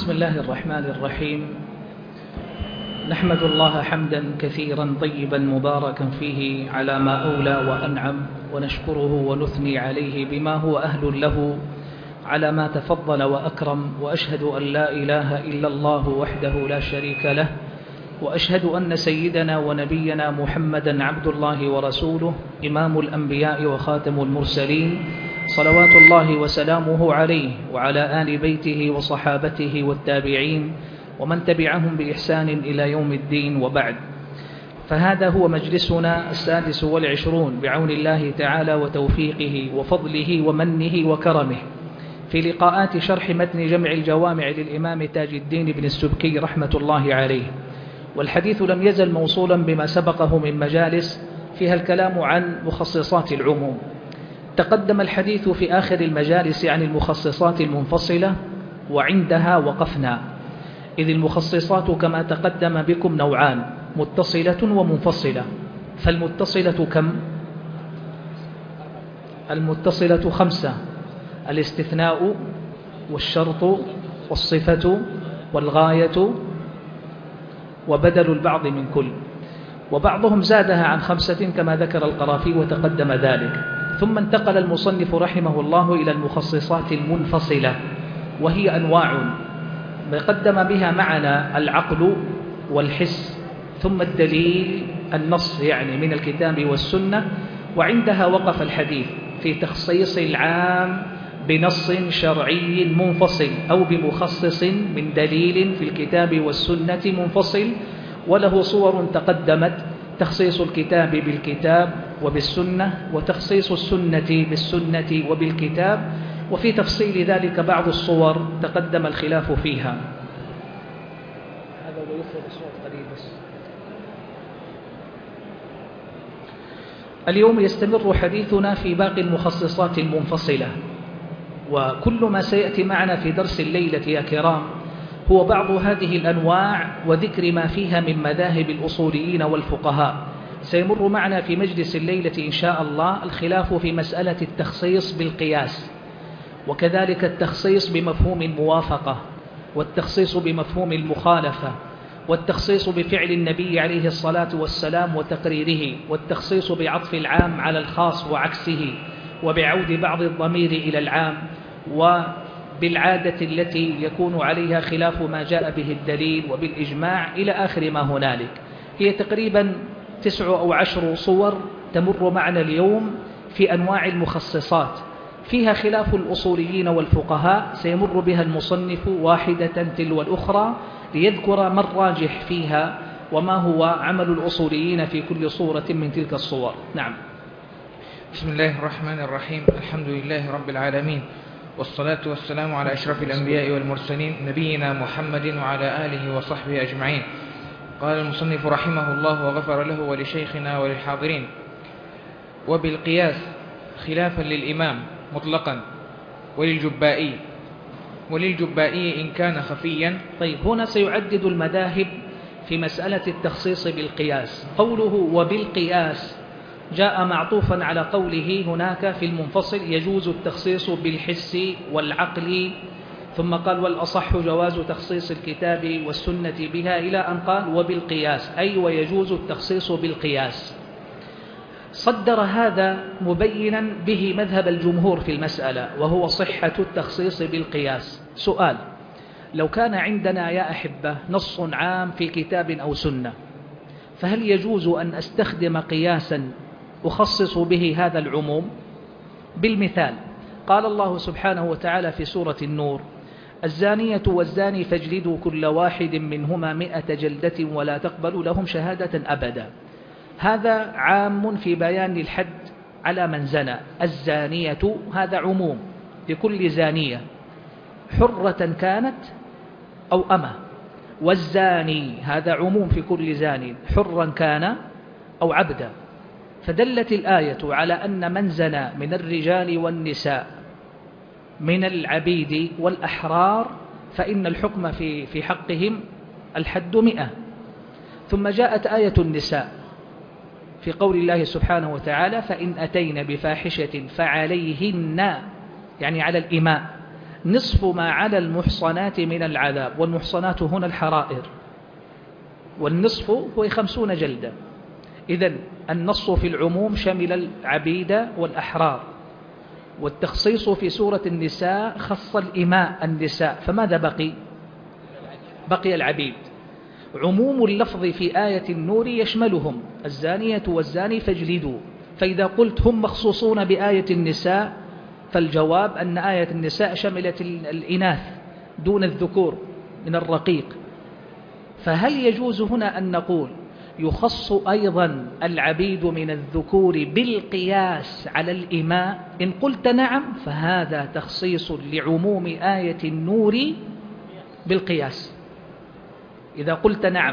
بسم الله الرحمن الرحيم. نحمد الله حمدا كثيرا طيبا مباركا فيه على ما أولى وأنعم، ونشكره ونثني عليه بما هو أهل له على ما تفضل وأكرم، وأشهد أن لا إله إلا الله وحده لا شريك له، وأشهد أن سيدنا ونبينا محمدا عبد الله ورسوله إمام الأنبياء وخاتم المرسلين، صلوات الله وسلامه عليه وعلى آل بيته وصحابته والتابعين ومن تبعهم بإحسان إلى يوم الدين، وبعد. فهذا هو مجلسنا 26 بعون الله تعالى وتوفيقه وفضله ومنه وكرمه في لقاءات شرح متن جمع الجوامع للإمام تاج الدين بن السبكي رحمة الله عليه. والحديث لم يزل موصولا بما سبقه من مجالس فيها الكلام عن مخصصات العموم. تقدم الحديث في آخر المجالس عن المخصصات المنفصلة، وعندها وقفنا، إذ المخصصات كما تقدم بكم نوعان: متصلة ومنفصلة. فالمتصلة كم؟ المتصلة 5: الاستثناء والشرط والصفة والغاية وبدل البعض من كل، وبعضهم زادها عن 5 كما ذكر القرافي وتقدم ذلك. ثم انتقل المصنف رحمه الله إلى المخصصات المنفصلة، وهي أنواع قدم بها معنا العقل والحس، ثم الدليل النص يعني من الكتاب والسنة، وعندها وقف الحديث في تخصيص العام بنص شرعي منفصل أو بمخصص من دليل في الكتاب والسنة منفصل، وله صور تقدمت: تخصيص الكتاب بالكتاب وبالسنة، وتخصيص السنة بالسنة وبالكتاب، وفي تفصيل ذلك بعض الصور تقدم الخلاف فيها. هذا ويفرد الصوت قليل بس. اليوم يستمر حديثنا في باقي المخصصات المنفصلة، وكل ما سيأتي معنا في درس الليلة يا كرام هو بعض هذه الأنواع وذكر ما فيها من مذاهب الأصوليين والفقهاء. سيمر معنا في مجلس الليلة إن شاء الله الخلاف في مسألة التخصيص بالقياس، وكذلك التخصيص بمفهوم الموافقة، والتخصيص بمفهوم المخالفة، والتخصيص بفعل النبي عليه الصلاة والسلام وتقريره، والتخصيص بعطف العام على الخاص وعكسه، وبعود بعض الضمير إلى العام، وبالعادة التي يكون عليها خلاف ما جاء به الدليل، وبالإجماع إلى آخر ما هنالك. هي تقريبا 9 أو 10 صور تمر معنا اليوم في أنواع المخصصات، فيها خلاف الأصوليين والفقهاء، سيمر بها المصنف واحدة تلو الأخرى ليذكر ما الراجح فيها وما هو عمل الأصوليين في كل صورة من تلك الصور. نعم. بسم الله الرحمن الرحيم. الحمد لله رب العالمين، والصلاة والسلام على أشرف الأنبياء والمرسلين نبينا محمد وعلى آله وصحبه أجمعين. قال المصنف رحمه الله وغفر له ولشيخنا وللحاضرين: وبالقياس خلافا للإمام مطلقا وللجبائي إن كان خفيا. طيب، هنا سيعدد المذاهب في مسألة التخصيص بالقياس. قوله وبالقياس جاء معطوفا على قوله هناك في المنفصل: يجوز التخصيص بالحس والعقل، ثم قال: والأصح جواز تخصيص الكتاب والسنة بها، إلى أن قال وبالقياس، أي ويجوز التخصيص بالقياس. صدر هذا مبينا به مذهب الجمهور في المسألة، وهو صحة التخصيص بالقياس. سؤال: لو كان عندنا يا أحبة نص عام في كتاب أو سنة، فهل يجوز أن أستخدم قياسا أخصص به هذا العموم؟ بالمثال، قال الله سبحانه وتعالى في سورة النور: الزانية والزاني فاجلدوا كل واحد منهما 100 جلدة ولا تقبلوا لهم شهادة أبدا. هذا عام في بيان الحد على من زنى. الزانية هذا عموم لكل زانية، حرة كانت أو أمة. والزاني هذا عموم في كل زان، حرا كان أو عبدا. فدلت الآية على أن من زنى من الرجال والنساء من العبيد والأحرار فإن الحكم في حقهم الحد 100. ثم جاءت آية النساء في قول الله سبحانه وتعالى: فإن أتين بفاحشة فعليهن، يعني على الإماء، نصف ما على المحصنات من العذاب، والمحصنات هنا الحرائر، والنصف هو 50 جلدة. إذن النص في العموم شمل العبيد والأحرار، والتخصيص في سورة النساء خص الإماء النساء، فماذا بقي؟ بقي العبيد. عموم اللفظ في آية النور يشملهم، الزانية والزاني فاجلدوا. فإذا قلت هم مخصوصون بآية النساء، فالجواب أن آية النساء شملت الإناث دون الذكور من الرقيق. فهل يجوز هنا أن نقول يخص أيضا العبيد من الذكور بالقياس على الإماء؟ إن قلت نعم فهذا تخصيص لعموم آية النور بالقياس. إذا قلت نعم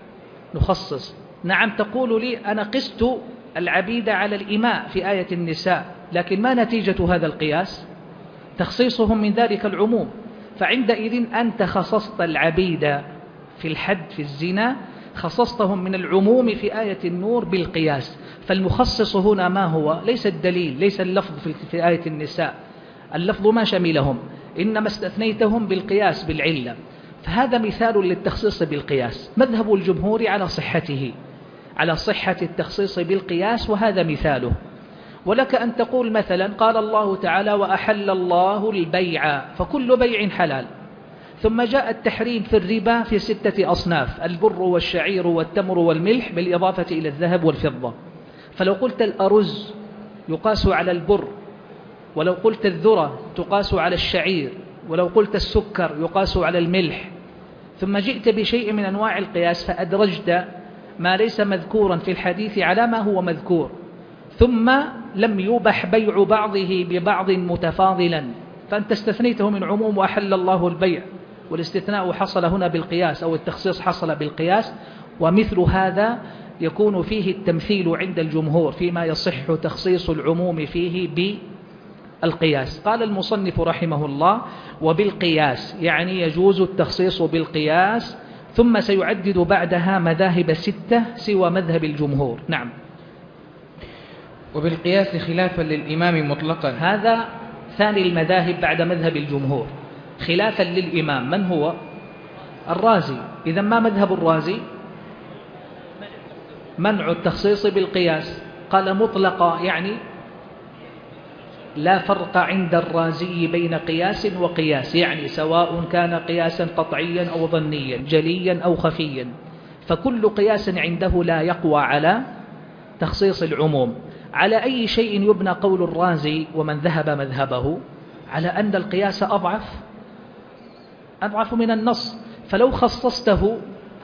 نخصص، نعم تقول لي أنا قست العبيد على الإماء في آية النساء، لكن ما نتيجة هذا القياس؟ تخصيصهم من ذلك العموم. فعندئذ أنت خصصت العبيد في الحد في الزنا، خصصتهم من العموم في آية النور بالقياس. فالمخصص هنا ما هو؟ ليس الدليل، ليس اللفظ في آية النساء، اللفظ ما شملهم، إنما استثنيتهم بالقياس بالعلة. فهذا مثال للتخصيص بالقياس. مذهب الجمهور على صحته، على صحة التخصيص بالقياس، وهذا مثاله. ولك أن تقول مثلا قال الله تعالى وأحل الله البيع، فكل بيع حلال، ثم جاء التحريم في الربا في 6 أصناف: البر والشعير والتمر والملح بالإضافة إلى الذهب والفضة. فلو قلت الأرز يقاس على البر، ولو قلت الذرة تقاس على الشعير، ولو قلت السكر يقاس على الملح، ثم جئت بشيء من أنواع القياس فأدرجت ما ليس مذكورا في الحديث على ما هو مذكور، ثم لم يبح بيع بعضه ببعض متفاضلا، فأنت استثنيته من عموم وأحل الله البيع، والاستثناء حصل هنا بالقياس، أو التخصيص حصل بالقياس. ومثل هذا يكون فيه التمثيل عند الجمهور فيما يصح تخصيص العموم فيه بالقياس. قال المصنف رحمه الله وبالقياس، يعني يجوز التخصيص بالقياس، ثم سيعدد بعدها مذاهب 6 سوى مذهب الجمهور. نعم. وبالقياس خلافا للإمام مطلقا، هذا ثاني المذاهب بعد مذهب الجمهور، خلافا للإمام. من هو؟ الرازي. إذا ما مذهب الرازي؟ منع التخصيص بالقياس. قال مطلقا، يعني لا فرق عند الرازي بين قياس وقياس، يعني سواء كان قياسا قطعيا أو ظنيا، جليا أو خفيا، فكل قياس عنده لا يقوى على تخصيص العموم. على أي شيء يبنى قول الرازي ومن ذهب مذهبه؟ على أن القياس أضعف من النص. فلو خصصته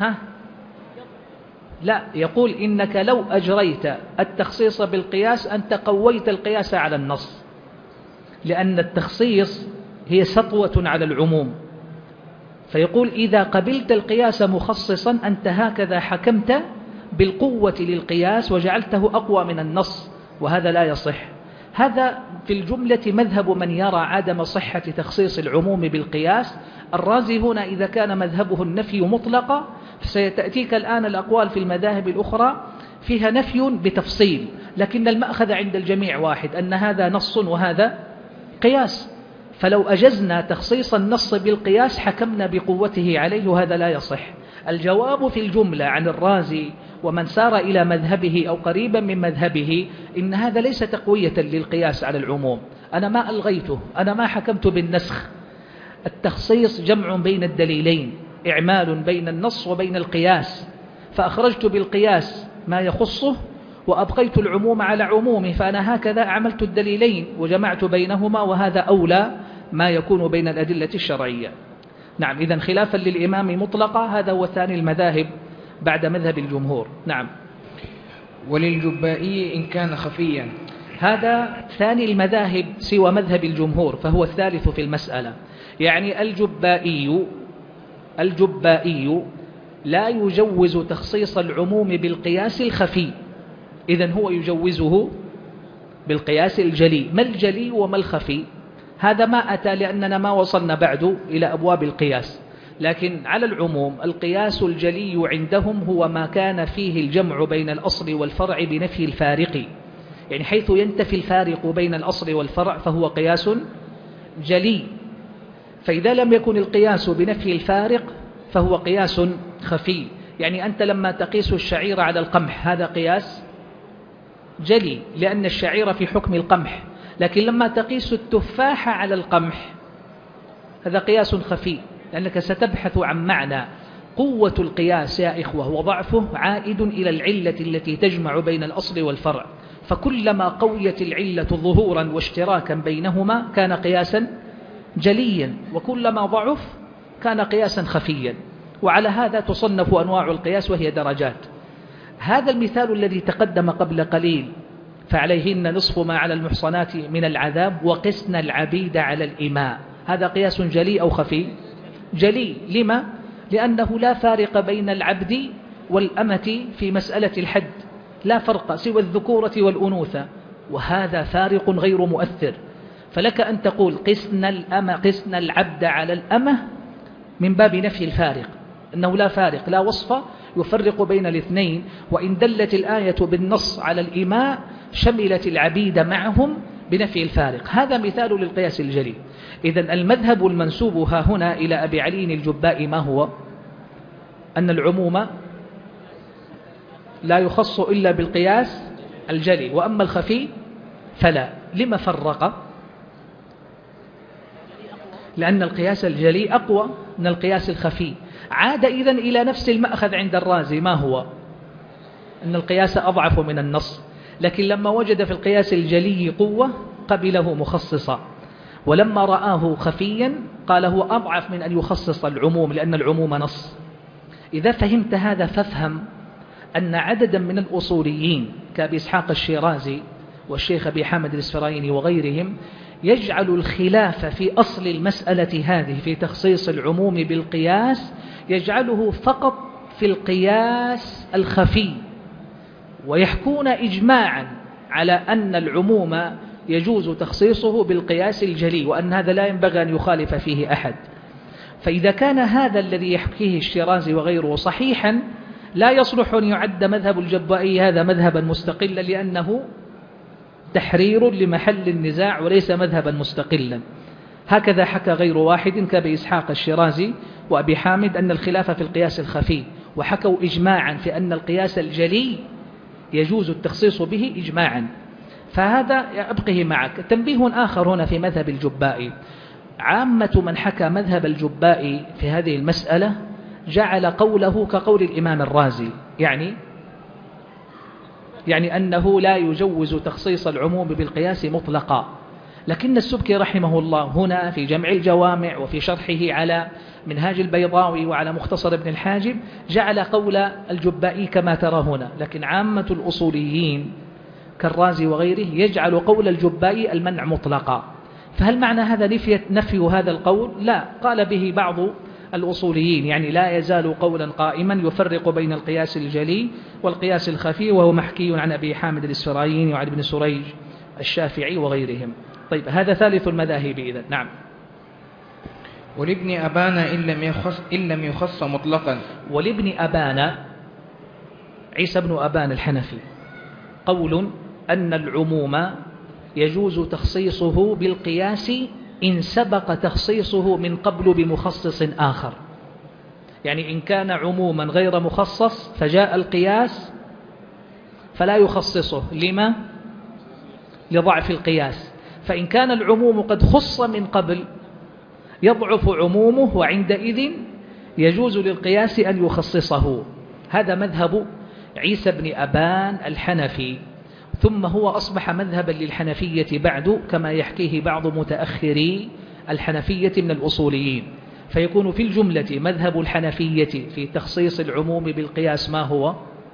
لا، يقول إنك لو أجريت التخصيص بالقياس أنت قويت القياس على النص، لأن التخصيص هي سطوة على العموم. فيقول إذا قبلت القياس مخصصا أنت هكذا حكمت بالقوة للقياس وجعلته أقوى من النص، وهذا لا يصح. هذا في الجملة مذهب من يرى عدم صحة تخصيص العموم بالقياس. الرازي هنا إذا كان مذهبه النفي مطلقا، فسيتأتيك الآن الأقوال في المذاهب الأخرى فيها نفي بتفصيل، لكن المأخذ عند الجميع واحد، أن هذا نص وهذا قياس. فلو أجزنا تخصيص النص بالقياس حكمنا بقوته عليه، وهذا لا يصح. الجواب في الجملة عن الرازي ومن سار إلى مذهبه أو قريبا من مذهبه إن هذا ليس تقوية للقياس على العموم. أنا ما ألغيته، أنا ما حكمت بالنسخ. التخصيص جمع بين الدليلين، إعمال بين النص وبين القياس، فأخرجت بالقياس ما يخصه وأبقيت العموم على عمومه، فأنا هكذا أعملت الدليلين وجمعت بينهما، وهذا أولى ما يكون بين الأدلة الشرعية. نعم. إذن خلافا للإمام مطلقا، هذا هو ثاني المذاهب بعد مذهب الجمهور. نعم. وللجبائي إن كان خفيا، هذا ثاني المذاهب سوى مذهب الجمهور، فهو الثالث في المسألة. يعني الجبائي لا يجوز تخصيص العموم بالقياس الخفي، إذن هو يجوزه بالقياس الجلي. ما الجلي وما الخفي؟ هذا ما أتى لأننا ما وصلنا بعد إلى أبواب القياس، لكن على العموم القياس الجلي عندهم هو ما كان فيه الجمع بين الأصل والفرع بنفي الفارق، يعني حيث ينتفي الفارق بين الأصل والفرع فهو قياس جلي. فإذا لم يكن القياس بنفي الفارق فهو قياس خفي. يعني أنت لما تقيس الشعير على القمح هذا قياس جلي لأن الشعير في حكم القمح، لكن لما تقيس التفاح على القمح هذا قياس خفي، لأنك ستبحث عن معنى. قوة القياس يا إخوة وضعفه عائد إلى العلة التي تجمع بين الأصل والفرع، فكلما قويت العلة ظهورا واشتراكا بينهما كان قياسا جليا، وكلما ضعف كان قياسا خفيا. وعلى هذا تصنف أنواع القياس وهي درجات. هذا المثال الذي تقدم قبل قليل فعليهن نصف ما على المحصنات من العذاب وقسن العبيد على الإماء، هذا قياس جلي أو خفي؟ جلي. لما؟ لأنه لا فارق بين العبد والأمة في مسألة الحد، لا فرق سوى الذكورة والأنوثة، وهذا فارق غير مؤثر. فلك أن تقول قسن العبد على الأمة من باب نفي الفارق، أنه لا فارق، لا وصف يفرق بين الاثنين. وإن دلت الآية بالنص على الإماء شملت العبيد معهم بنفي الفارق. هذا مثال للقياس الجلي. إذن المذهب المنسوب ها هنا إلى أبي علي الجبائي ما هو؟ أن العموم لا يخص إلا بالقياس الجلي، وأما الخفي فلا. لما فرق؟ لأن القياس الجلي أقوى من القياس الخفي. عاد إذن إلى نفس المأخذ عند الرازي، ما هو؟ أن القياس أضعف من النص، لكن لما وجد في القياس الجلي قوة قبله مخصصا، ولما رآه خفيا قال هو أضعف من أن يخصص العموم لأن العموم نص. إذا فهمت هذا فافهم أن عددا من الأصوليين كأبي إسحاق الشيرازي والشيخ أبي حامد الإسفرايني وغيرهم يجعل الخلاف في أصل المسألة هذه في تخصيص العموم بالقياس يجعله فقط في القياس الخفي، ويحكون إجماعا على أن العموم يجوز تخصيصه بالقياس الجلي، وأن هذا لا ينبغي أن يخالف فيه أحد. فإذا كان هذا الذي يحكيه الشيرازي وغيره صحيحا لا يصلح أن يعد مذهب الجبائي هذا مذهبا مستقلا، لأنه تحرير لمحل النزاع وليس مذهبا مستقلا. هكذا حكى غير واحد كأبي إسحاق الشيرازي وأبي حامد أن الخلاف في القياس الخفي، وحكوا إجماعا في أن القياس الجلي يجوز التخصيص به إجماعا. فهذا أبقه معك. تنبيه آخر هنا في مذهب الجبائي، عامة من حكى مذهب الجبائي في هذه المسألة جعل قوله كقول الإمام الرازي، يعني أنه لا يجوز تخصيص العموم بالقياس مطلقا. لكن السبكي رحمه الله هنا في جمع الجوامع وفي شرحه على منهاج البيضاوي وعلى مختصر ابن الحاجب جعل قول الجبائي كما ترى هنا، لكن عامة الأصوليين كالرازي وغيره يجعل قول الجبائي المنع مطلقا. فهل معنى هذا نفي هذا القول؟ لا، قال به بعض الأصوليين، يعني لا يزال قولا قائما يفرق بين القياس الجلي والقياس الخفي، وهو محكي عن أبي حامد الإسفرايني وعن ابن سريج الشافعي وغيرهم. طيب، هذا ثالث المذاهب إذن. نعم. ولابن أبان إن لم يخص مطلقا. ولابن أبان عيسى بن أبان الحنفي قول أن العموم يجوز تخصيصه بالقياس إن سبق تخصيصه من قبل بمخصص آخر. يعني إن كان عموما غير مخصص فجاء القياس فلا يخصصه. لما؟ لضعف القياس. فإن كان العموم قد خص من قبل يضعف عمومه، وعندئذ يجوز للقياس أن يخصصه. هذا مذهب عيسى بن أبان الحنفي، ثم هو أصبح مذهبا للحنفية بعد كما يحكيه بعض متأخري الحنفية من الأصوليين. فيكون في الجملة مذهب الحنفية في تخصيص العموم بالقياس ما هو؟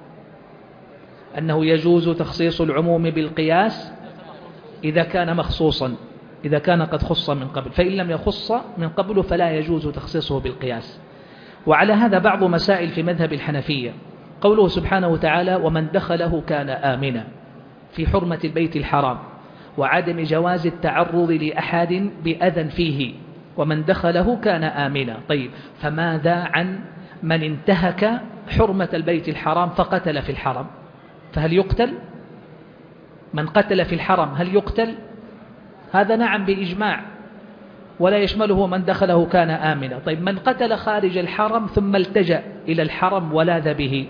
أنه يجوز تخصيص العموم بالقياس إذا كان مخصوصا، إذا كان قد خص من قبل، فإن لم يخص من قبل فلا يجوز تخصيصه بالقياس. وعلى هذا بعض مسائل في مذهب الحنفية، قوله سبحانه وتعالى ومن دخله كان آمنا، في حرمة البيت الحرام وعدم جواز التعرض لأحد بأذى فيه، ومن دخله كان آمنا. طيب، فماذا عن من انتهك حرمة البيت الحرام فقتل في الحرم؟ فهل يقتل؟ من قتل في الحرم هل يقتل؟ هذا نعم بإجماع. ولا يشمله من دخله كان آمنا. طيب من قتل خارج الحرم ثم التجأ إلى الحرم ولاذ به،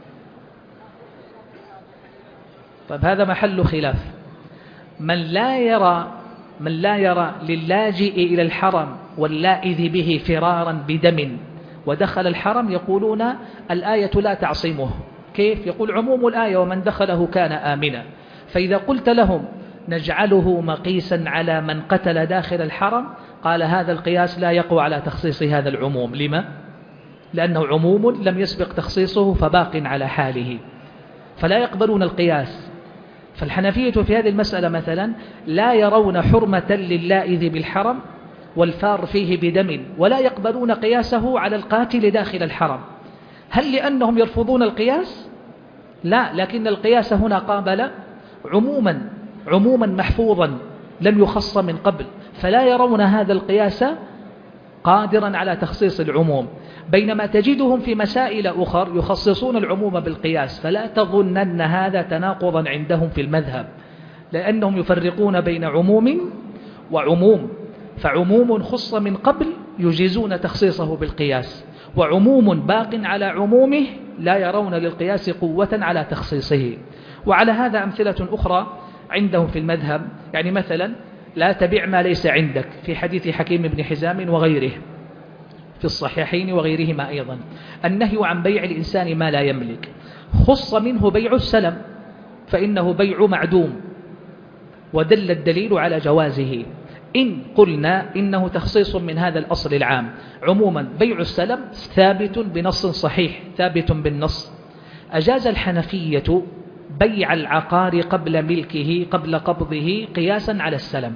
طيب هذا محل خلاف. من لا يرى للاجئ إلى الحرم واللائذ به فرارا بدم ودخل الحرم، يقولون الآية لا تعصمه. كيف؟ يقول عموم الآية ومن دخله كان آمنا. فإذا قلت لهم نجعله مقيسا على من قتل داخل الحرم، قال هذا القياس لا يقوى على تخصيص هذا العموم. لما؟ لأنه عموم لم يسبق تخصيصه فباق على حاله، فلا يقبلون القياس. فالحنفية في هذه المسألة مثلا لا يرون حرمة للائذ بالحرم والفار فيه بدم، ولا يقبلون قياسه على القاتل داخل الحرم. هل لأنهم يرفضون القياس؟ لا، لكن القياس هنا قابل عموما محفوظا لم يخص من قبل، فلا يرون هذا القياس قادرا على تخصيص العموم. بينما تجدهم في مسائل أخر يخصصون العموم بالقياس، فلا تظنن هذا تناقضا عندهم في المذهب، لأنهم يفرقون بين عموم وعموم. فعموم خص من قبل يجيزون تخصيصه بالقياس، وعموم باق على عمومه لا يرون للقياس قوة على تخصيصه. وعلى هذا أمثلة أخرى عندهم في المذهب، يعني مثلا لا تبيع ما ليس عندك في حديث حكيم بن حزام وغيره في الصحيحين وغيرهما أيضا، النهي عن بيع الإنسان ما لا يملك، خص منه بيع السلم فإنه بيع معدوم، ودل الدليل على جوازه. إن قلنا إنه تخصيص من هذا الأصل العام، عموما بيع السلم ثابت بنص صحيح ثابت بالنص. أجاز الحنفية بيع العقار قبل ملكه قبل قبضه قياسا على السلم،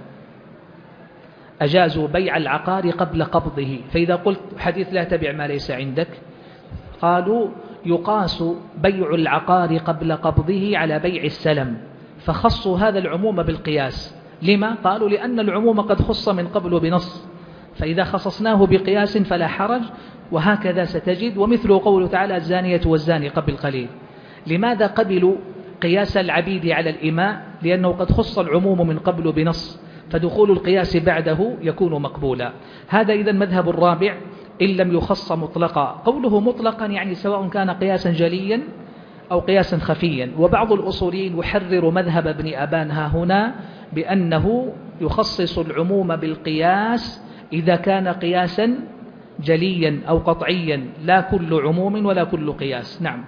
أجازوا بيع العقار قبل قبضه. فإذا قلت حديث لا تبيع ما ليس عندك، قالوا يقاس بيع العقار قبل قبضه على بيع السلم، فخصوا هذا العموم بالقياس. لما؟ قالوا لأن العموم قد خص من قبل بنص، فإذا خصصناه بقياس فلا حرج. وهكذا ستجد، ومثل قوله تعالى الزانية والزاني قبل قليل. لماذا قبلوا قياس العبيد على الإماء؟ لأنه قد خص العموم من قبل بنص، فدخول القياس بعده يكون مقبولا. هذا إذن مذهب الرابع إن لم يخص مطلقا. قوله مطلقا يعني سواء كان قياسا جليا أو قياسا خفيا. وبعض الأصوليين يحرر مذهب ابن أبان ها هنا بأنه يخصص العموم بالقياس إذا كان قياسا جليا أو قطعيا، لا كل عموم ولا كل قياس. نعم.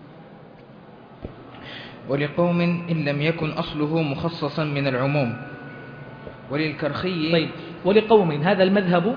ولقوم إن لم يكن أصله مخصصا من العموم. وللكرخي. طيب، ولقوم هذا المذهب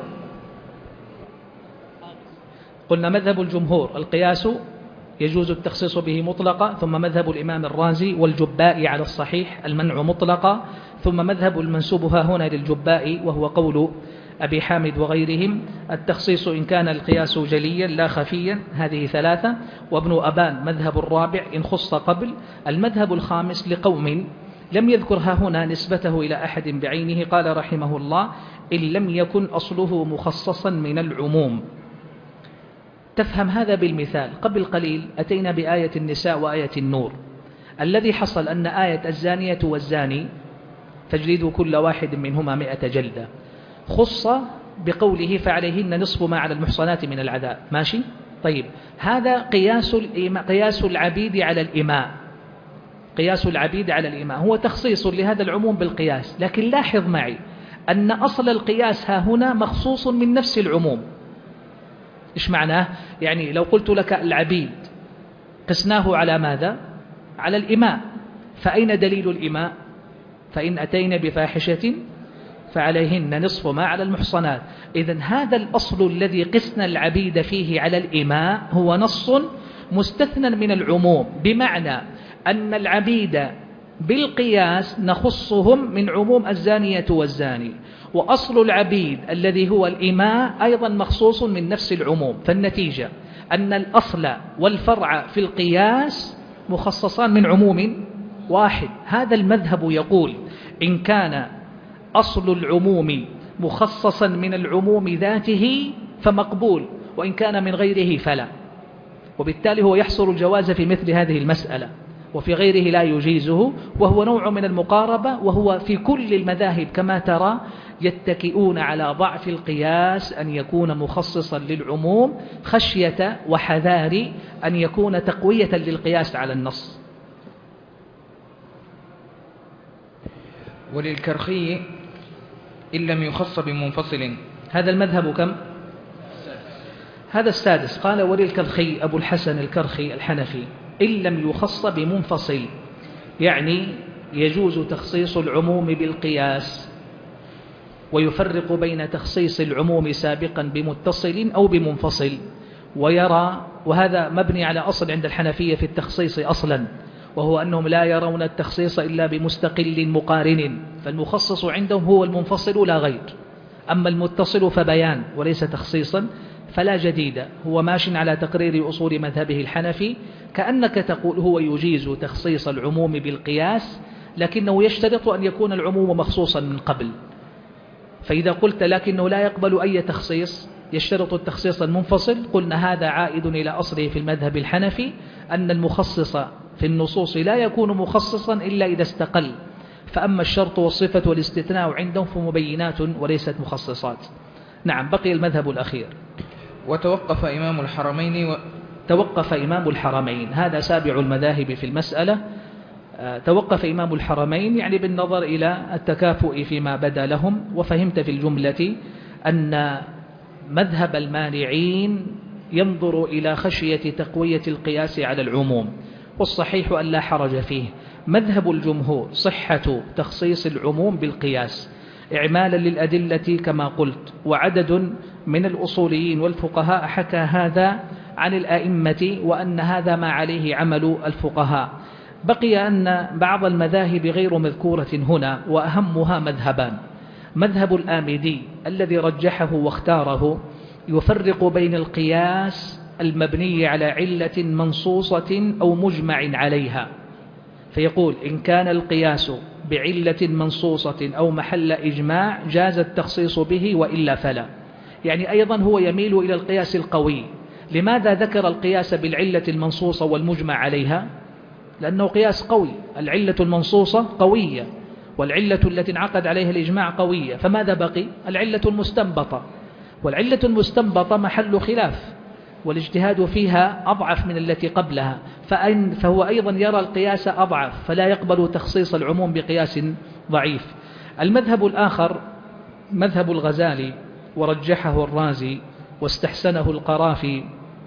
قلنا مذهب الجمهور القياس يجوز التخصيص به مطلقا، ثم مذهب الإمام الرازي والجباء على الصحيح المنع مطلقا، ثم مذهب المنسوب ها هنا للجباء وهو قول أبي حامد وغيرهم التخصيص إن كان القياس جليا لا خفيا. هذه ثلاثة. وابن أبان مذهب الرابع إن خص قبل. المذهب الخامس لقوم لم يذكر ها هنا نسبته إلى أحد بعينه، قال رحمه الله إن لم يكن أصله مخصصا من العموم. تفهم هذا بالمثال. قبل قليل أتينا بآية النساء وآية النور. الذي حصل أن آية الزانية والزاني فاجلدوا كل واحد منهما 100 جلدة خص بقوله فعليهن نصف ما على المحصنات من العذاب. ماشي؟ طيب، هذا قياس العبيد على الإماء. قياس العبيد على الإماء هو تخصيص لهذا العموم بالقياس، لكن لاحظ معي أن أصل القياس ها هنا مخصوص من نفس العموم. إيش معناه؟ يعني لو قلت لك العبيد قسناه على ماذا؟ على الإماء، فأين دليل الإماء؟ فإن أتينا بفاحشة فعليهن نصف ما على المحصنات. إذن هذا الأصل الذي قسنا العبيد فيه على الإماء هو نص مستثنى من العموم، بمعنى أن العبيد بالقياس نخصهم من عموم الزانية والزاني، وأصل العبيد الذي هو الإماء أيضا مخصوص من نفس العموم. فالنتيجة أن الأصل والفرع في القياس مخصصان من عموم واحد. هذا المذهب يقول إن كان أصل العموم مخصصا من العموم ذاته فمقبول، وإن كان من غيره فلا. وبالتالي هو يحصل الجواز في مثل هذه المسألة، وفي غيره لا يجيزه، وهو نوع من المقاربة، وهو في كل المذاهب كما ترى يتكئون على ضعف القياس أن يكون مخصصا للعموم خشية وحذار أن يكون تقوية للقياس على النص. وللكرخي إن لم يخص بمنفصل. هذا المذهب كم؟ هذا السادس. قال وللكرخي أبو الحسن الكرخي الحنفي إن لم يخص بمنفصل، يعني يجوز تخصيص العموم بالقياس، ويفرق بين تخصيص العموم سابقا بمتصل أو بمنفصل، ويرى، وهذا مبني على أصل عند الحنفية في التخصيص أصلا، وهو أنهم لا يرون التخصيص إلا بمستقل مقارن، فالمخصص عندهم هو المنفصل لا غير، أما المتصل فبيان وليس تخصيصا، فلا جديد. هو ماش على تقرير أصول مذهبه الحنفي، كأنك تقول هو يجيز تخصيص العموم بالقياس، لكنه يشترط أن يكون العموم مخصوصا من قبل. فإذا قلت لكنه لا يقبل أي تخصيص، يشترط التخصيص المنفصل، قلنا هذا عائد إلى أصله في المذهب الحنفي أن المخصص في النصوص لا يكون مخصصا إلا إذا استقل، فأما الشرط والصفة والاستثناء عندهم فمبينات وليست مخصصات. نعم، بقي المذهب الأخير. وتوقف إمام الحرمين توقف إمام الحرمين، هذا سابع المذاهب في المسألة. توقف إمام الحرمين يعني بالنظر إلى التكافؤ فيما بدا لهم، وفهمت في الجملة أن مذهب المانعين ينظر إلى خشية تقوية القياس على العموم، والصحيح أن لا حرج فيه. مذهب الجمهور صحة تخصيص العموم بالقياس إعمالا للأدلة كما قلت، وعدد من الأصوليين والفقهاء حكى هذا عن الأئمة، وأن هذا ما عليه عمل الفقهاء. بقي أن بعض المذاهب غير مذكورة هنا، وأهمها مذهبان. مذهب الآمدي الذي رجحه واختاره يفرق بين القياس المبني على علة منصوصة أو مجمع عليها، فيقول إن كان القياس بعلة منصوصة أو محل إجماع جاز التخصيص به، وإلا فلا. يعني أيضا هو يميل إلى القياس القوي. لماذا ذكر القياس بالعلة المنصوصة والمجمع عليها؟ لأنه قياس قوي، العلة المنصوصة قوية، والعلة التي انعقد عليها الإجماع قوية، فماذا بقي؟ العلة المستنبطة، والعلة المستنبطة محل خلاف، والاجتهاد فيها أضعف من التي قبلها، فهو أيضا يرى القياس أضعف، فلا يقبل تخصيص العموم بقياس ضعيف. المذهب الآخر مذهب الغزالي، ورجحه الرازي واستحسنه القرافي،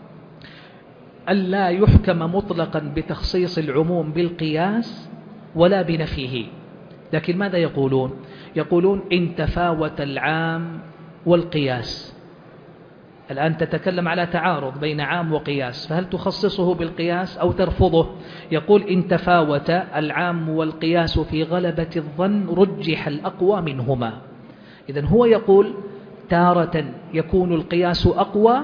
ألا يحكم مطلقا بتخصيص العموم بالقياس ولا بنفيه. لكن ماذا يقولون؟ يقولون إن تفاوت العام والقياس. الآن تتكلم على تعارض بين عام وقياس، فهل تخصصه بالقياس أو ترفضه؟ يقول إن تفاوت العام والقياس في غلبة الظن رجح الأقوى منهما. إذن هو يقول تارة يكون القياس أقوى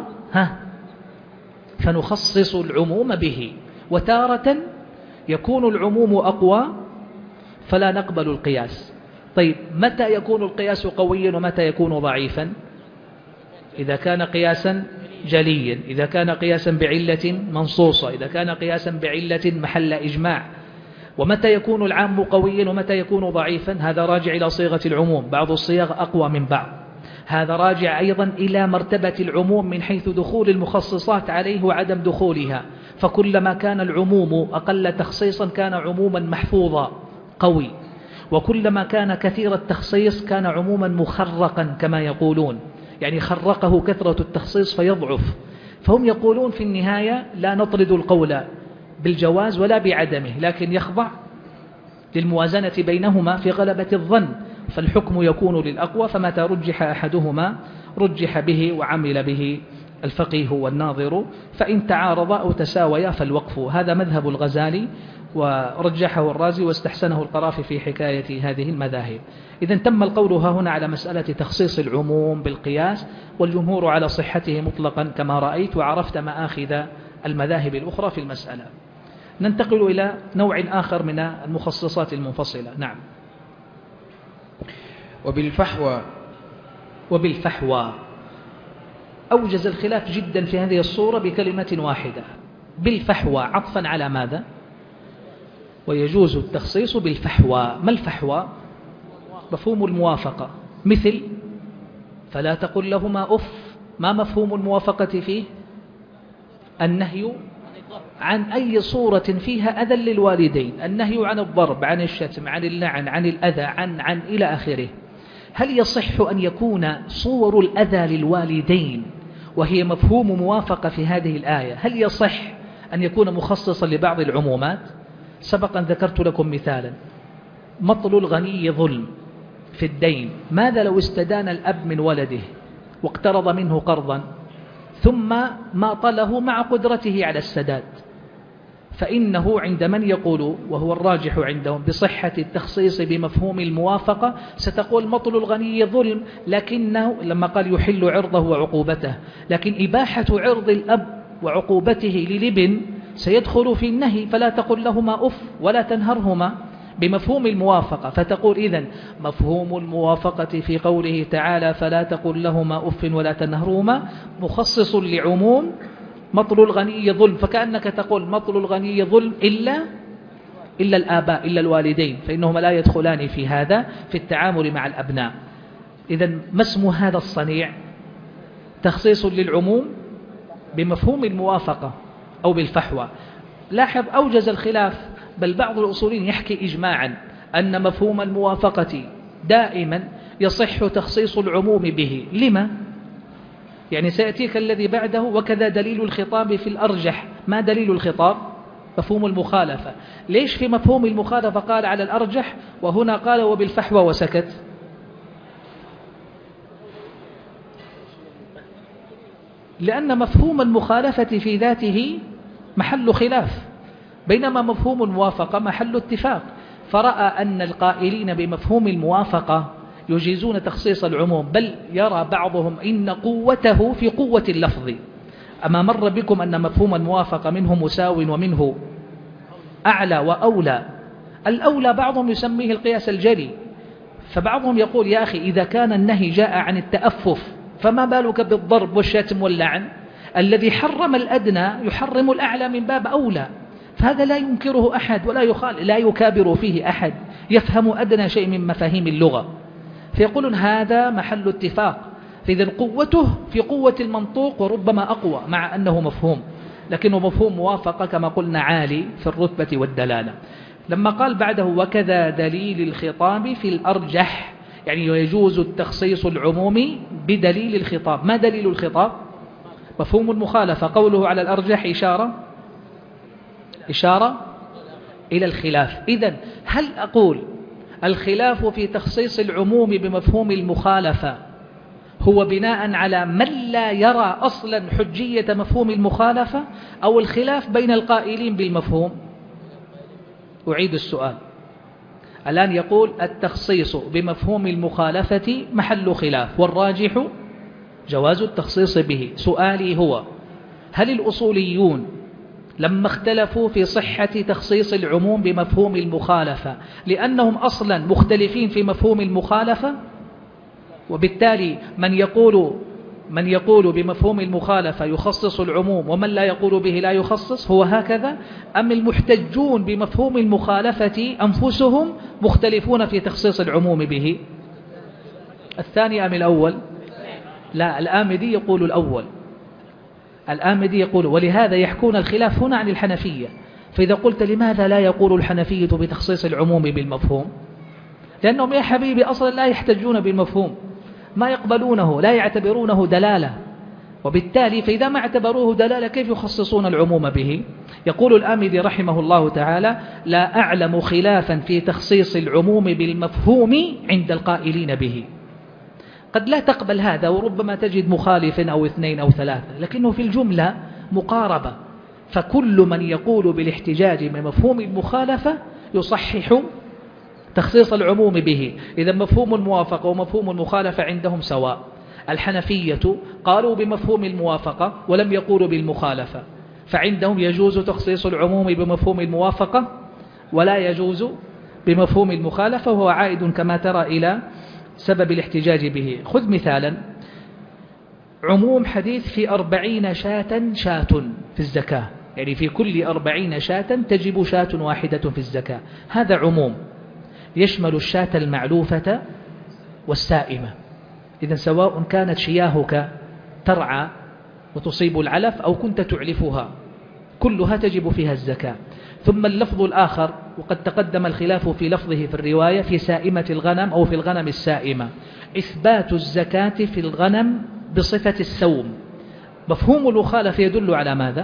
فنخصص العموم به، وتارة يكون العموم أقوى فلا نقبل القياس. طيب متى يكون القياس قويا ومتى يكون ضعيفا؟ إذا كان قياسا جليا، إذا كان قياسا بعلة منصوصة، إذا كان قياسا بعلة محل إجماع. ومتى يكون العام قويا ومتى يكون ضعيفا؟ هذا راجع إلى صيغة العموم، بعض الصيغ أقوى من بعض. هذا راجع أيضا إلى مرتبة العموم من حيث دخول المخصصات عليه وعدم دخولها، فكلما كان العموم أقل تخصيصا كان عموما محفوظا قوي، وكلما كان كثير التخصيص كان عموما مخرقا كما يقولون، يعني خرقه كثرة التخصيص فيضعف. فهم يقولون في النهاية لا نطرد القول بالجواز ولا بعدمه، لكن يخضع للموازنة بينهما في غلبة الظن، فالحكم يكون للأقوى، فمتى رجح أحدهما رجح به وعمل به الفقيه والناظر، فإن تعارض أو تساويا فالوقف. هذا مذهب الغزالي ورجحه الرازي واستحسنه القرافي في حكاية هذه المذاهب. إذن تم القول هنا على مسألة تخصيص العموم بالقياس، والجمهور على صحته مطلقا كما رأيت، وعرفت مآخذ المذاهب الأخرى في المسألة. ننتقل إلى نوع آخر من المخصصات المنفصلة. نعم. وبالفحوى أوجز الخلاف جدا في هذه الصورة بكلمة واحدة، بالفحوى، عطفا على ماذا؟ ويجوز التخصيص بالفحوى. ما الفحوى؟ مفهوم الموافقة، مثل فلا تقل لهما أف، ما مفهوم الموافقة فيه؟ النهي عن أي صورة فيها أذى للوالدين، النهي عن الضرب، عن الشتم، عن اللعن، عن الأذى، عن إلى آخره. هل يصح أن يكون صور الأذى للوالدين وهي مفهوم موافقة في هذه الآية، هل يصح أن يكون مخصصا لبعض العمومات؟ سبقا ذكرت لكم مثالا: مطل الغني ظلم في الدين. ماذا لو استدان الأب من ولده واقترض منه قرضا ثم ماطله مع قدرته على السداد؟ فإنه عند من يقول، وهو الراجح عندهم، بصحة التخصيص بمفهوم الموافقة، ستقول مطل الغني ظلم، لكنه لما قال يحل عرضه وعقوبته، لكن إباحة عرض الأب وعقوبته للابن سيدخل في النهي، فلا تقل لهما أف ولا تنهرهما بمفهوم الموافقة. فتقول إذن مفهوم الموافقة في قوله تعالى فلا تقل لهما أف ولا تنهرهما مخصص لعموم مطل الغني ظلم، فكأنك تقول مطل الغني ظلم إلا الآباء، إلا الوالدين، فإنهما لا يدخلان في هذا في التعامل مع الأبناء. إذن ما اسم هذا الصنيع؟ تخصيص للعموم بمفهوم الموافقة أو بالفحوى. لاحظ أوجز الخلاف، بل بعض الأصوليين يحكي إجماعا أن مفهوم الموافقة دائما يصح تخصيص العموم به. لما؟ يعني سيأتيك الذي بعده وكذا دليل الخطاب في الأرجح. ما دليل الخطاب؟ مفهوم المخالفة. ليش في مفهوم المخالفة قال على الأرجح وهنا قال وبالفحوى وسكت؟ لأن مفهوم المخالفة في ذاته محل خلاف، بينما مفهوم الموافقة محل اتفاق. فرأى أن القائلين بمفهوم الموافقة يجيزون تخصيص العموم، بل يرى بعضهم إن قوته في قوة اللفظ. أما مر بكم أن مفهوم الموافقة منه مساو ومنه أعلى وأولى. الأولى بعضهم يسميه القياس الجلي، فبعضهم يقول يا أخي إذا كان النهي جاء عن التأفف فما بالك بالضرب والشتم واللعن؟ الذي حرم الأدنى يحرم الأعلى من باب أولى، فهذا لا ينكره أحد ولا لا يكابر فيه أحد، يفهم أدنى شيء من مفاهيم اللغة. فيقولون هذا محل اتفاق، فإذا قوته في قوة المنطوق وربما أقوى مع أنه مفهوم، لكنه مفهوم موافقة كما قلنا عالي في الرتبة والدلالة. لما قال بعده وكذا دليل الخطاب في الأرجح، يعني يجوز التخصيص العمومي بدليل الخطاب. ما دليل الخطاب؟ مفهوم المخالفة. قوله على الأرجح إشارة إلى الخلاف. إذن هل أقول الخلاف في تخصيص العموم بمفهوم المخالفة هو بناء على من لا يرى أصلا حجية مفهوم المخالفة، أو الخلاف بين القائلين بالمفهوم؟ أعيد السؤال. الآن يقول التخصيص بمفهوم المخالفة محل خلاف، والراجح جواز التخصيص به. سؤالي هو هل الأصوليون لما اختلفوا في صحة تخصيص العموم بمفهوم المخالفة لأنهم أصلا مختلفين في مفهوم المخالفة، وبالتالي من يقول بمفهوم المخالفة يخصص العموم ومن لا يقول به لا يخصص، هو هكذا؟ أم المحتجون بمفهوم المخالفة أنفسهم مختلفون في تخصيص العموم به؟ الثاني أم الأول؟ لا، الآمدي يقول الأول. الآمدي يقول، ولهذا يحكون الخلاف هنا عن الحنفية. فإذا قلت لماذا لا يقول الحنفية بتخصيص العموم بالمفهوم؟ لأنهم يا حبيبي أصلا لا يحتجون بالمفهوم، ما يقبلونه، لا يعتبرونه دلالة، وبالتالي فإذا ما اعتبروه دلالة كيف يخصصون العموم به؟ يقول الآمدي رحمه الله تعالى لا أعلم خلافا في تخصيص العموم بالمفهوم عند القائلين به. قد لا تقبل هذا وربما تجد مخالف أو اثنين أو ثلاثة، لكنه في الجملة مقاربة. فكل من يقول بالاحتجاج بمفهوم المخالفة يصحح تخصيص العموم به. إذا مفهوم الموافقة ومفهوم المخالفة عندهم سواء. الحنفية قالوا بمفهوم الموافقة ولم يقولوا بالمخالفة، فعندهم يجوز تخصيص العموم بمفهوم الموافقة ولا يجوز بمفهوم المخالفة، وهو عائد كما ترى إلى سبب الاحتجاج به. خذ مثالا: عموم حديث في 40 شاة في الزكاة، يعني في كل 40 شاة تجب شاة واحدة في الزكاة. هذا عموم يشمل الشاة المعلوفة والسائمة. إذن سواء كانت شياهك ترعى وتصيب العلف أو كنت تعلفها كلها تجب فيها الزكاة. ثم اللفظ الآخر، وقد تقدم الخلاف في لفظه في الرواية، في سائمة الغنم أو في الغنم السائمة، إثبات الزكاة في الغنم بصفة السوم. مفهوم المخالفة يدل على ماذا؟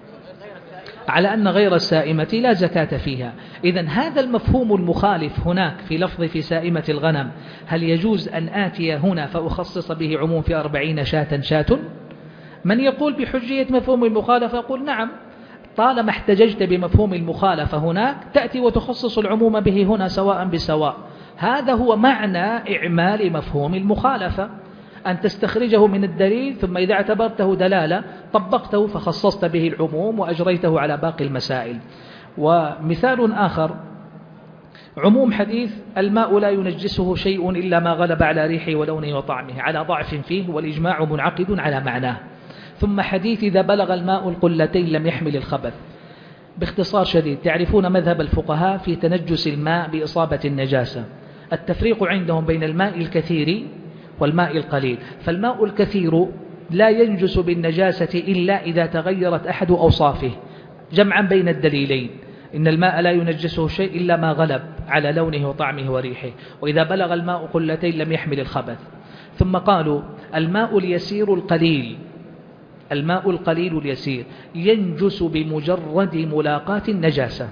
على أن غير السائمة لا زكاة فيها. إذن هذا المفهوم المخالف هناك في لفظ في سائمة الغنم، هل يجوز أن آتي هنا فأخصص به عموم في 40 شاة؟ من يقول بحجية مفهوم المخالفة يقول نعم، طالما احتججت بمفهوم المخالفة هناك تأتي وتخصص العموم به هنا سواء بسواء. هذا هو معنى إعمال مفهوم المخالفة، أن تستخرجه من الدليل ثم إذا اعتبرته دلالة طبقته فخصصت به العموم وأجريته على باقي المسائل. ومثال آخر عموم حديث الماء لا ينجسه شيء إلا ما غلب على ريحه ولونه وطعمه، على ضعف فيه والإجماع منعقد على معناه. ثم حديث إذا بلغ الماء القلتين لم يحمل الخبث. باختصار شديد، تعرفون مذهب الفقهاء في تنجس الماء بإصابة النجاسة، التفريق عندهم بين الماء الكثير والماء القليل. فالماء الكثير لا ينجس بالنجاسة إلا إذا تغيرت أحد أوصافه، جمعا بين الدليلين، إن الماء لا ينجسه شيء إلا ما غلب على لونه وطعمه وريحه، وإذا بلغ الماء قلتين لم يحمل الخبث. ثم قالوا الماء اليسير القليل، الماء القليل اليسير ينجس بمجرد ملاقاة النجاسة.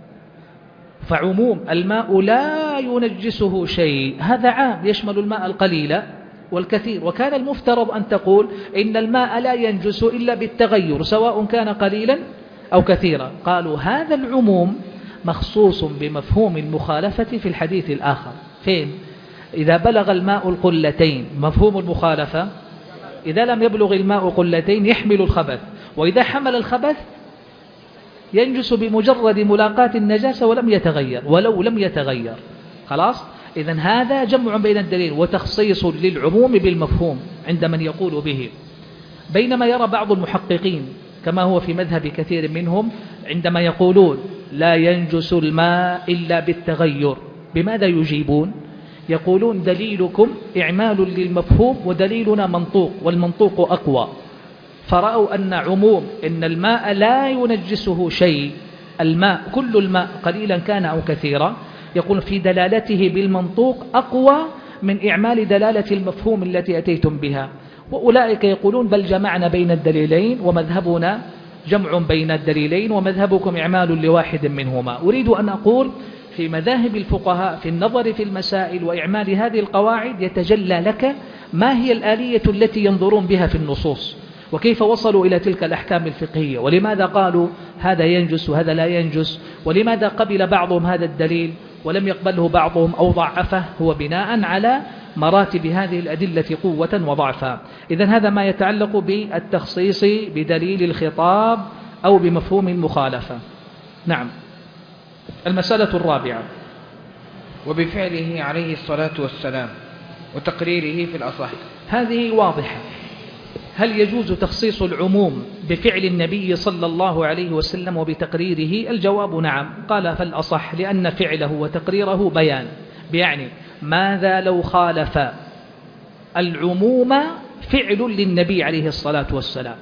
فعموم الماء لا ينجسه شيء هذا عام يشمل الماء القليل والكثير، وكان المفترض أن تقول إن الماء لا ينجس إلا بالتغير سواء كان قليلا أو كثيرا. قالوا هذا العموم مخصوص بمفهوم المخالفة في الحديث الآخر. فين؟ إذا بلغ الماء القلتين، مفهوم المخالفة إذا لم يبلغ الماء قلتين يحمل الخبث، وإذا حمل الخبث ينجس بمجرد ملاقاة النجاسة ولو لم يتغير. خلاص؟ إذن هذا جمع بين الدليل وتخصيص للعموم بالمفهوم عند من يقول به. بينما يرى بعض المحققين كما هو في مذهب كثير منهم عندما يقولون لا ينجس الماء إلا بالتغير، بماذا يجيبون؟ يقولون دليلكم إعمال للمفهوم ودليلنا منطوق، والمنطوق أقوى. فرأوا أن عموم إن الماء لا ينجسه شيء، الماء كل الماء قليلا كان أو كثيرا، يقول في دلالته بالمنطوق أقوى من إعمال دلالة المفهوم التي أتيتم بها. وأولئك يقولون بل جمعنا بين الدليلين، ومذهبنا جمع بين الدليلين ومذهبكم إعمال لواحد منهما. أريد أن أقول في مذاهب الفقهاء في النظر في المسائل وإعمال هذه القواعد يتجلى لك ما هي الآلية التي ينظرون بها في النصوص، وكيف وصلوا إلى تلك الأحكام الفقهية، ولماذا قالوا هذا ينجس وهذا لا ينجس، ولماذا قبل بعضهم هذا الدليل ولم يقبله بعضهم أو ضعفه، هو بناء على مراتب هذه الأدلة قوة وضعفا. إذن هذا ما يتعلق بالتخصيص بدليل الخطاب أو بمفهوم المخالفة. نعم. المسألة الرابعة وبفعله عليه الصلاة والسلام وتقريره في الأصح. هذه واضحة. هل يجوز تخصيص العموم بفعل النبي صلى الله عليه وسلم وبتقريره؟ الجواب نعم. قال فالأصح لأن فعله وتقريره بيان، بيعني ماذا لو خالف العموم فعل للنبي عليه الصلاة والسلام؟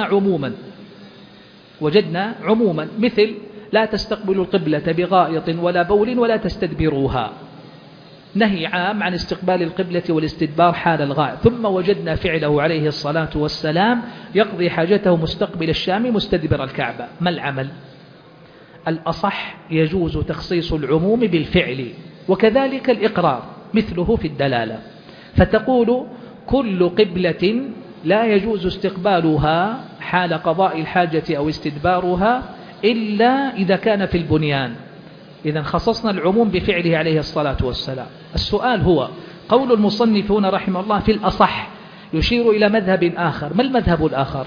وجدنا عموما مثل لا تستقبلوا القبلة بغائط ولا بول ولا تستدبروها، نهي عام عن استقبال القبلة والاستدبار حال الغائط. ثم وجدنا فعله عليه الصلاة والسلام يقضي حاجته مستقبل الشام مستدبر الكعبة. ما العمل؟ الأصح يجوز تخصيص العموم بالفعل، وكذلك الإقرار مثله في الدلالة. فتقول كل قبلة لا يجوز استقبالها حال قضاء الحاجة أو استدبارها إلا إذا كان في البنيان. إذن خصصنا العموم بفعله عليه الصلاة والسلام. السؤال هو قول المصنفون رحمه الله في الأصح يشير إلى مذهب آخر. ما المذهب الآخر؟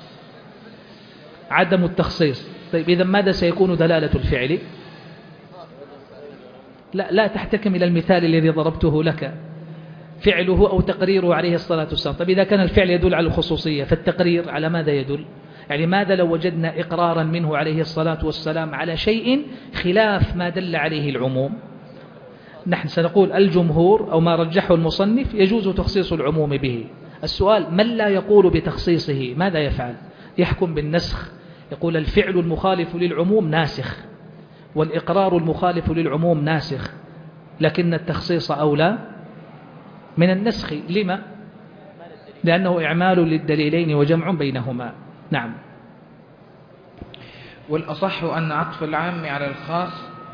عدم التخصيص. طيب إذن ماذا سيكون دلالة الفعل؟ لا تحتكم إلى المثال الذي ضربته لك، فعله أو تقريره عليه الصلاة والسلام. طيب إذا كان الفعل يدل على الخصوصية فالتقرير على ماذا يدل؟ يعني ماذا لو وجدنا إقرارا منه عليه الصلاة والسلام على شيء خلاف ما دل عليه العموم؟ نحن سنقول الجمهور أو ما رجحه المصنف يجوز تخصيص العموم به. السؤال: من لا يقول بتخصيصه ماذا يفعل؟ يحكم بالنسخ، يقول الفعل المخالف للعموم ناسخ، والإقرار المخالف للعموم ناسخ، لكن التخصيص أولى من النسخ. لما؟ لأنه إعمال للدليلين وجمع بينهما. نعم. والأصح أن عطف العام على الخاص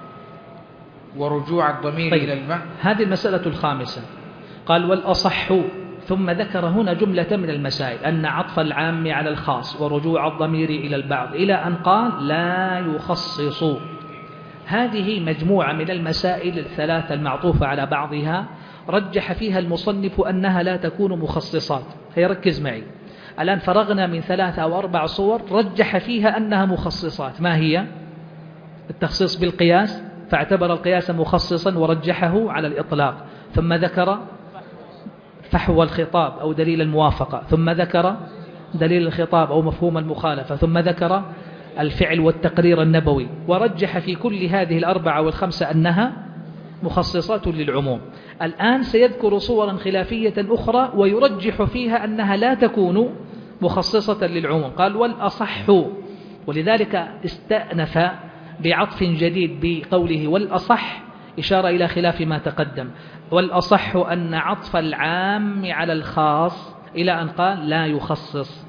ورجوع الضمير إلى البعض. هذه المسألة الخامسة. قال والأصح، ثم ذكر هنا جملة من المسائل: أن عطف العام على الخاص ورجوع الضمير إلى البعض، إلى أن قال لا يخصص. هذه مجموعة من المسائل الثلاثة المعطوفة على بعضها رجح فيها المصنف أنها لا تكون مخصصات. ركز معي الآن، فرغنا من 3 أو 4 صور رجح فيها أنها مخصصات. ما هي؟ التخصيص بالقياس، فاعتبر القياس مخصصا ورجحه على الإطلاق، ثم ذكر فحوى الخطاب أو دليل الموافقة، ثم ذكر دليل الخطاب أو مفهوم المخالفة، ثم ذكر الفعل والتقرير النبوي، ورجح في كل هذه 4 و5 أنها مخصصات للعموم. الآن سيذكر صورا خلافية أخرى ويرجح فيها أنها لا تكون مخصصة للعموم. قال والأصح، ولذلك استأنف بعطف جديد بقوله والأصح، إشارة إلى خلاف ما تقدم. والأصح أن عطف العام على الخاص، إلى أن قال لا يخصص.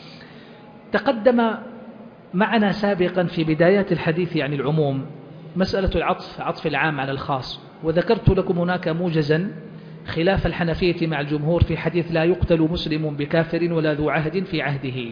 تقدم معنا سابقا في بدايات الحديث عن العموم مسألة العطف، عطف العام على الخاص، وذكرت لكم هناك موجزا خلاف الحنفية مع الجمهور في حديث لا يقتل مسلم بكافر ولا ذو عهد في عهده.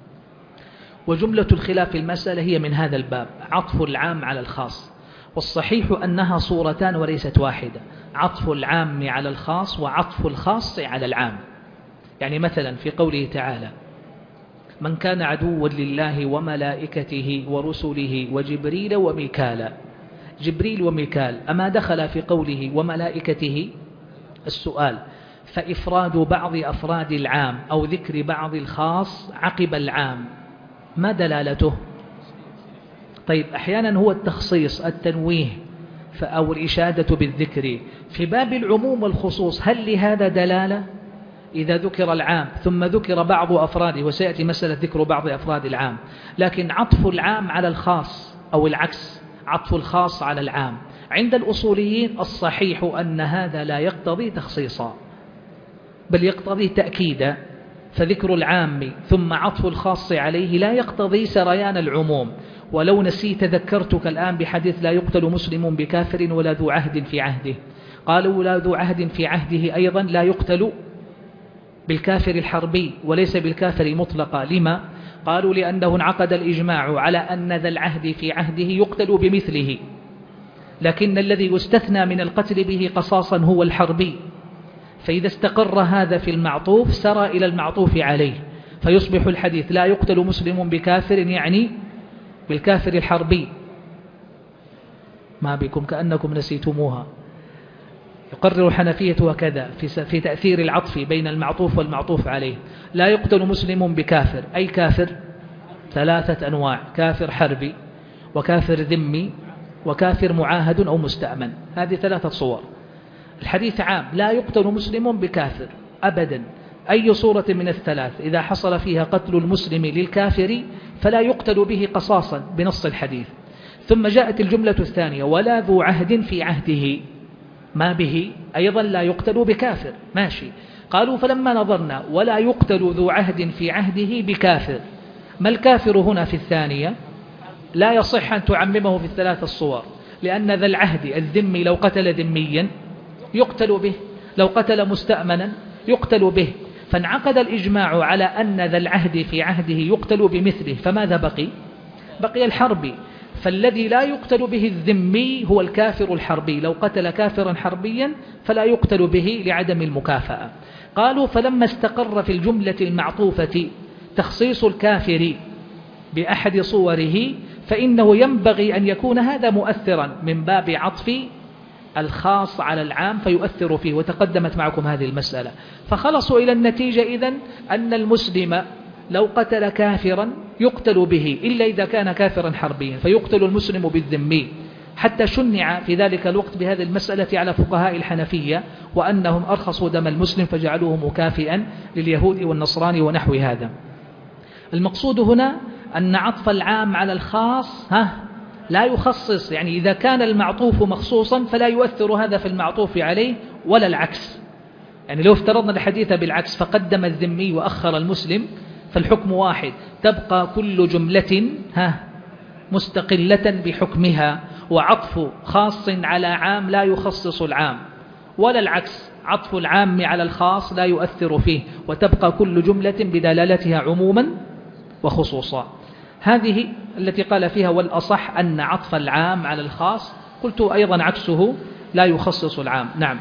وجملة الخلاف المسألة هي من هذا الباب، عطف العام على الخاص. والصحيح أنها صورتان وليست واحدة: عطف العام على الخاص وعطف الخاص على العام. يعني مثلا في قوله تعالى: من كان عدوا لله وملائكته ورسله وجبريل وميكال. جبريل وميكال أما دخل في قوله وملائكته؟ السؤال: فإفراد بعض أفراد العام أو ذكر بعض الخاص عقب العام ما دلالته؟ طيب، أحيانا هو التخصيص، التنويه أو الإشادة بالذكر. في باب العموم والخصوص هل لهذا دلالة؟ إذا ذكر العام ثم ذكر بعض أفراده، وسيأتي مسألة ذكر بعض أفراد العام، لكن عطف العام على الخاص أو العكس، عطف الخاص على العام، عند الأصوليين الصحيح أن هذا لا يقتضي تخصيصا، بل يقتضي تأكيدا. فذكر العام ثم عطف الخاص عليه لا يقتضي سريان العموم. ولو نسيت ذكرتك الآن بحديث لا يقتل مسلم بكافر ولا ذو عهد في عهده. قالوا لا ذو عهد في عهده أيضا لا يقتل بالكافر الحربي وليس بالكافر مطلقا. لما؟ قالوا لأنه انعقد الإجماع على أن ذا العهد في عهده يقتل بمثله، لكن الذي يستثنى من القتل به قصاصا هو الحربي. فإذا استقر هذا في المعطوف سرى إلى المعطوف عليه، فيصبح الحديث لا يقتل مسلم بكافر يعني بالكافر الحربي. ما بكم كأنكم نسيتموها. يقرر الحنفية وكذا في تأثير العطف بين المعطوف والمعطوف عليه. لا يقتل مسلم بكافر، أي كافر 3 أنواع: كافر حربي وكافر ذمي وكافر معاهد أو مستأمن. هذه 3 صور. الحديث عام: لا يقتل مسلم بكافر أبدا. أي صورة من الثلاث إذا حصل فيها قتل المسلم للكافر فلا يقتل به قصاصا بنص الحديث. ثم جاءت الجملة الثانية: ولا ذو عهد في عهده، ما به أيضا لا يقتل بكافر. ماشي. قالوا فلما نظرنا ولا يقتل ذو عهد في عهده بكافر، ما الكافر هنا في الثانية؟ لا يصح أن تعممه في ال3 الصور، لأن ذا العهد الذمي لو قتل ذميا يقتل به، لو قتل مستأمنا يقتل به. فانعقد الإجماع على أن ذا العهد في عهده يقتل بمثله، فماذا بقي؟ بقي الحربي. فالذي لا يقتل به الذمي هو الكافر الحربي، لو قتل كافرا حربيا فلا يقتل به لعدم المكافأة. قالوا فلما استقر في الجملة المعطوفة تخصيص الكافر بأحد صوره فإنه ينبغي أن يكون هذا مؤثرا من باب عطف الخاص على العام فيؤثر فيه. وتقدمت معكم هذه المسألة، فخلصوا إلى النتيجة إذن أن المسلم لو قتل كافرا يقتل به إلا إذا كان كافرا حربيا، فيقتل المسلم بالذمي حتى شنع في ذلك الوقت بهذه المسألة على فقهاء الحنفية، وأنهم أرخصوا دم المسلم فجعلوه مكافئا لليهود والنصراني ونحو هذا. المقصود هنا أن عطف العام على الخاص لا يخصص، يعني إذا كان المعطوف مخصوصا فلا يؤثر هذا في المعطوف عليه ولا العكس. يعني لو افترضنا الحديث بالعكس فقدم الذمي وأخر المسلم فالحكم واحد، تبقى كل جملة مستقلة بحكمها، وعطف خاص على عام لا يخصص العام، ولا العكس، عطف العام على الخاص لا يؤثر فيه، وتبقى كل جملة بدلالتها عموما وخصوصا. هذه التي قال فيها والأصح أن عطف العام على الخاص، قلت أيضا عكسه لا يخصص العام. نعم.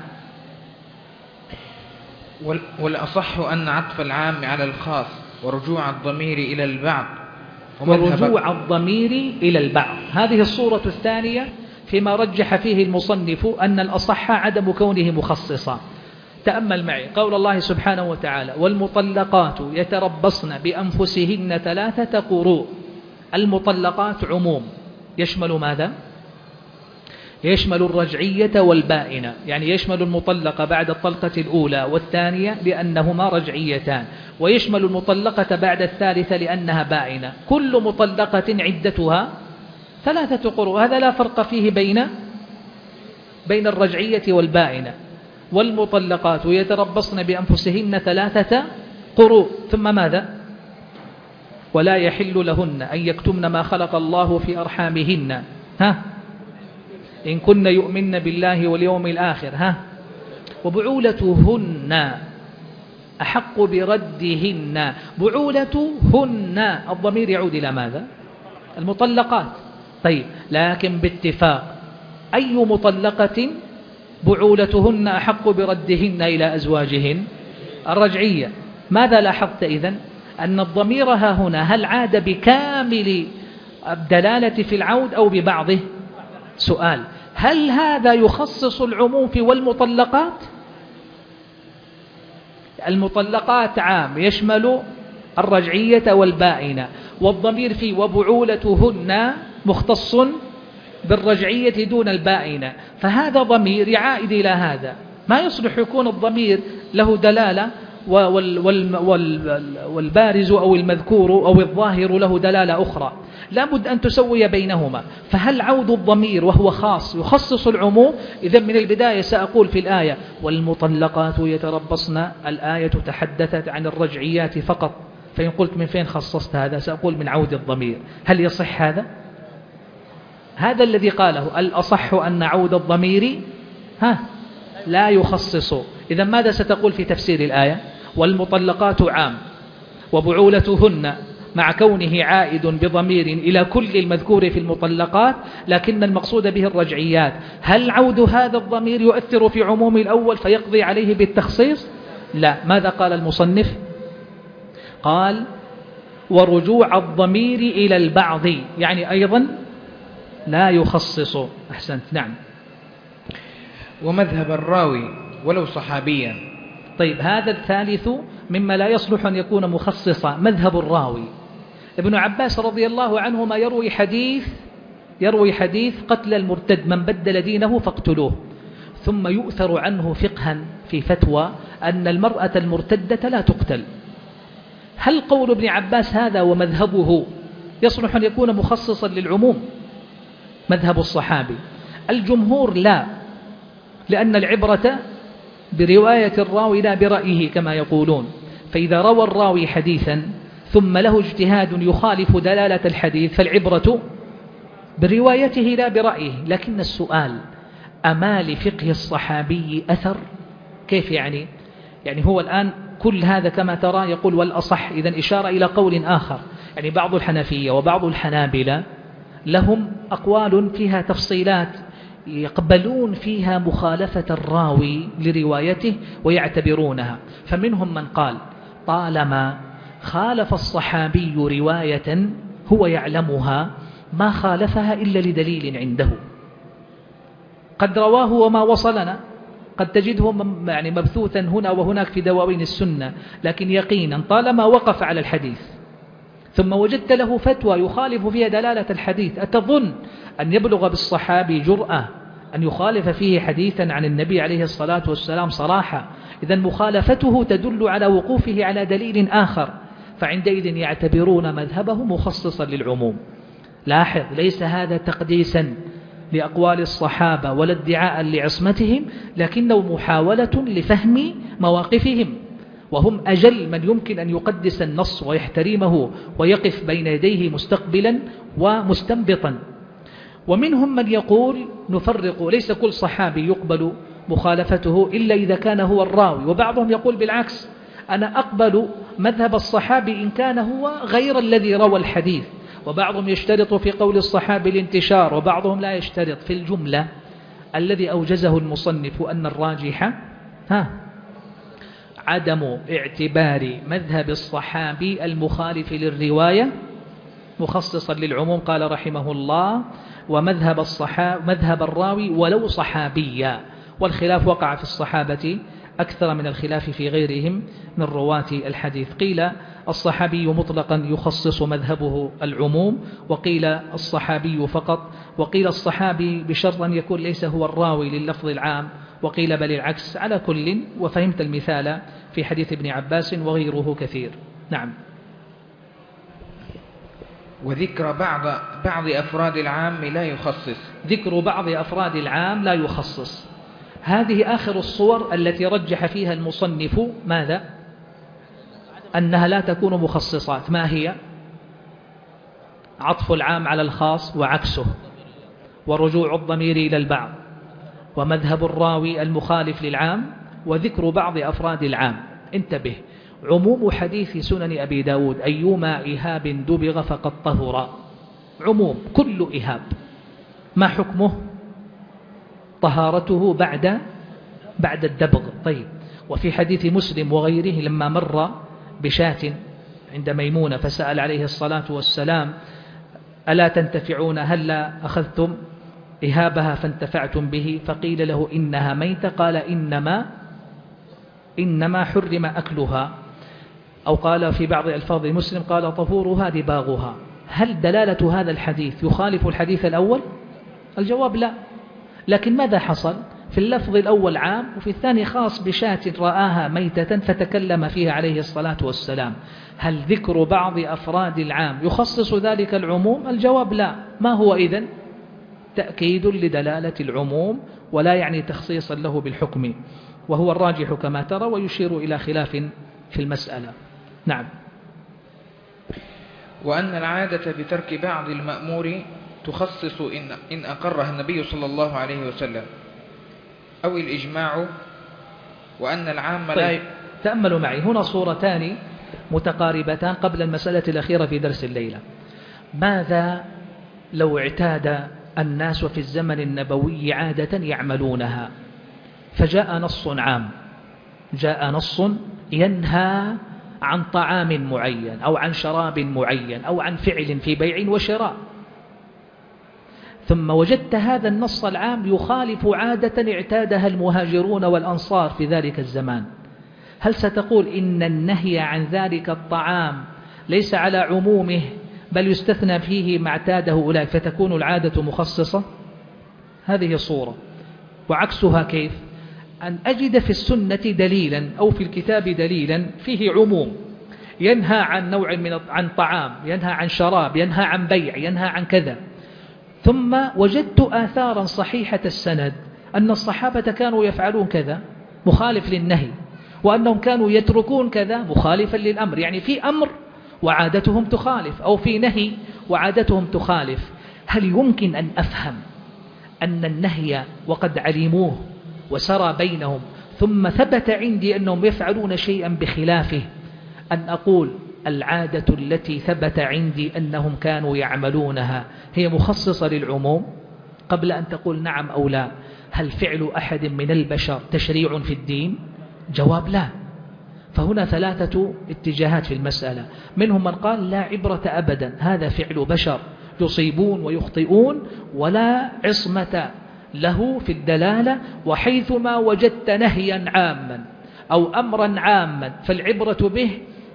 والأصح أن عطف العام على الخاص ورجوع الضمير إلى البعض ورجوع الضمير إلى البعض، هذه الصورة الثانية فيما رجح فيه المصنف أن الأصح عدم كونه مخصصا. تأمل معي قول الله سبحانه وتعالى والمطلقات يتربصن بأنفسهن 3 قروء. المطلقات عموم يشمل ماذا؟ يشمل الرجعية والبائنة، يعني يشمل المطلقة بعد الطلقة الأولى والثانية لأنهما رجعيتان، ويشمل المطلقة بعد الثالثة لأنها بائنة. كل مطلقة عدتها 3 قروء، هذا لا فرق فيه بين الرجعية والبائنة. والمطلقات يتربصن بأنفسهن 3 قروء، ثم ماذا؟ ولا يحل لهن أن يكتمن ما خلق الله في أرحامهن إن كن يؤمن بالله واليوم الآخر وبعولتهن أحق بردهن. بعولتهن الضمير يعود إلى ماذا؟ المطلقات. طيب، لكن باتفاق أي مطلقة بعولتهن أحق بردهن إلى أزواجهن؟ الرجعية. ماذا لاحظت إذن؟ أن الضمير ها هنا هل عاد بكامل الدلالة في العود أو ببعضه؟ سؤال، هل هذا يخصص العموم في والمطلقات؟ المطلقات عام يشمل الرجعية والبائنة، والضمير في وبعولتهن مختص بالرجعية دون البائنة، فهذا ضمير يعائد إلى هذا. ما يصلح يكون الضمير له دلالة والبارز أو المذكور أو الظاهر له دلالة أخرى، لابد أن تسوي بينهما. فهل عود الضمير وهو خاص يخصص العموم؟ إذن من البداية سأقول في الآية والمطلقات يتربصن، الآية تحدثت عن الرجعيات فقط، فإن قلت من فين خصصت هذا سأقول من عود الضمير. هل يصح هذا؟ هذا الذي قاله الأصح أن عود الضمير لا يخصص. إذن ماذا ستقول في تفسير الآية؟ والمطلقات عام وبعولتهن مع كونه عائد بضمير إلى كل المذكور في المطلقات، لكن المقصود به الرجعيات. هل عود هذا الضمير يؤثر في عموم الأول فيقضي عليه بالتخصيص؟ لا. ماذا قال المصنف؟ قال ورجوع الضمير إلى البعض، يعني أيضا لا يخصص. أحسنت. نعم. ومذهب الراوي ولو صحابيا. طيب، هذا الثالث مما لا يصلح أن يكون مخصصا، مذهب الراوي. ابن عباس رضي الله عنهما يروي حديث قتل المرتد، من بدل دينه فاقتلوه، ثم يؤثر عنه فقها في فتوى أن المرأة المرتدة لا تقتل. هل قول ابن عباس هذا ومذهبه يصلح أن يكون مخصصا للعموم؟ مذهب الصحابي. الجمهور لا، لأن العبرة برواية الراوي لا برأيه كما يقولون. فإذا روى الراوي حديثا ثم له اجتهاد يخالف دلالة الحديث فالعبرة بروايته لا برأيه. لكن السؤال، أما لفقه الصحابي أثر؟ كيف يعني؟ يعني هو الآن كل هذا كما ترى يقول والأصح، إذن إشارة إلى قول آخر. يعني بعض الحنفية وبعض الحنابلة لهم أقوال فيها تفصيلات يقبلون فيها مخالفة الراوي لروايته ويعتبرونها. فمنهم من قال طالما خالف الصحابي رواية هو يعلمها ما خالفها إلا لدليل عنده، قد رواه وما وصلنا، قد تجده يعني مبثوثا هنا وهناك في دواوين السنة، لكن يقينا طالما وقف على الحديث ثم وجدت له فتوى يخالف فيها دلالة الحديث، أتظن أن يبلغ بالصحابي جرأة أن يخالف فيه حديثا عن النبي عليه الصلاة والسلام صراحة؟ إذن مخالفته تدل على وقوفه على دليل آخر، فعندئذ يعتبرون مذهبه مخصصا للعموم. لاحظ، ليس هذا تقديسا لأقوال الصحابة ولا ادعاء لعصمتهم، لكنه محاولة لفهم مواقفهم، وهم أجل من يمكن أن يقدس النص ويحترمه ويقف بين يديه مستقبلا ومستنبطا. ومنهم من يقول نفرق، ليس كل صحابي يقبل مخالفته إلا إذا كان هو الراوي، وبعضهم يقول بالعكس، أنا أقبل مذهب الصحابي إن كان هو غير الذي روى الحديث. وبعضهم يشترط في قول الصحابي الانتشار، وبعضهم لا يشترط. في الجملة الذي أوجزه المصنف أن الراجح عدم اعتبار مذهب الصحابي المخالف للرواية مخصصا للعموم. قال رحمه الله: مذهب الراوي ولو صحابيا. والخلاف وقع في الصحابة أكثر من الخلاف في غيرهم من رواة الحديث. قيل الصحابي مطلقا يخصص مذهبه العموم، وقيل الصحابي فقط، وقيل الصحابي بشرط أن يكون ليس هو الراوي لللفظ العام، وقيل بل العكس. على كل، وفهمت المثال في حديث ابن عباس وغيره كثير. نعم. وذكر بعض أفراد العام لا يخصص. ذكر بعض أفراد العام لا يخصص، هذه آخر الصور التي رجح فيها المصنف ماذا؟ أنها لا تكون مخصصات. ما هي؟ عطف العام على الخاص وعكسه، ورجوع الضمير إلى البعض، ومذهب الراوي المخالف للعام، وذكر بعض أفراد العام. انتبه، عموم حديث سنن أبي داود: أيما إهاب دبغ فقد طهر. عموم، كل إهاب. ما حكمه؟ طهارته بعد الدبغ. طيب، وفي حديث مسلم وغيره لما مر بشاة عند ميمونة فسأل عليه الصلاة والسلام: ألا تنتفعون؟ هلا أخذتم إهابها فانتفعتم به؟ فقيل له: إنها ميتة. قال: إنما حرم أكلها. أو قال في بعض ألفاظ مسلم: قال: طهورها دباغها. هل دلالة هذا الحديث يخالف الحديث الأول؟ الجواب لا. لكن ماذا حصل؟ في اللفظ الأول عام، وفي الثاني خاص بشاة رآها ميتة فتكلم فيها عليه الصلاة والسلام. هل ذكر بعض أفراد العام يخصص ذلك العموم؟ الجواب لا. ما هو إذن؟ تأكيد لدلالة العموم، ولا يعني تخصيصا له بالحكم، وهو الراجح كما ترى، ويشير إلى خلاف في المسألة. نعم. وأن العادة بترك بعض المأمور تخصص إن أقرها النبي صلى الله عليه وسلم، أو الإجماع. وأن العام طيب، تأملوا معي هنا صورتان متقاربتان قبل المسألة الأخيرة في درس الليلة. ماذا لو اعتاد الناس في الزمن النبوي عادة يعملونها، فجاء نص عام، جاء نص ينهى عن طعام معين أو عن شراب معين أو عن فعل في بيع وشراء، ثم وجدت هذا النص العام يخالف عادة اعتادها المهاجرون والأنصار في ذلك الزمان، هل ستقول إن النهي عن ذلك الطعام ليس على عمومه بل يستثنى فيه ما اعتاده أولئك فتكون العادة مخصصة؟ هذه صورة. وعكسها كيف؟ أن أجد في السنة دليلا أو في الكتاب دليلا فيه عموم، ينهى عن نوع عن طعام، ينهى عن شراب، ينهى عن بيع، ينهى عن كذا، ثم وجدت آثارا صحيحة السند أن الصحابة كانوا يفعلون كذا مخالف للنهي، وأنهم كانوا يتركون كذا مخالفا للأمر، يعني في أمر وعادتهم تخالف، أو في نهي وعادتهم تخالف. هل يمكن أن أفهم أن النهي وقد علموه وسرى بينهم ثم ثبت عندي أنهم يفعلون شيئا بخلافه، أن أقول العادة التي ثبت عندي أنهم كانوا يعملونها هي مخصصة للعموم قبل أن تقول نعم أو لا؟ هل فعل أحد من البشر تشريع في الدين؟ جواب لا. فهنا ثلاثة اتجاهات في المسألة، منهم من قال لا عبرة أبدا، هذا فعل بشر يصيبون ويخطئون ولا عصمة له في الدلالة، وحيثما وجدت نهيا عاما أو أمرا عاما فالعبرة به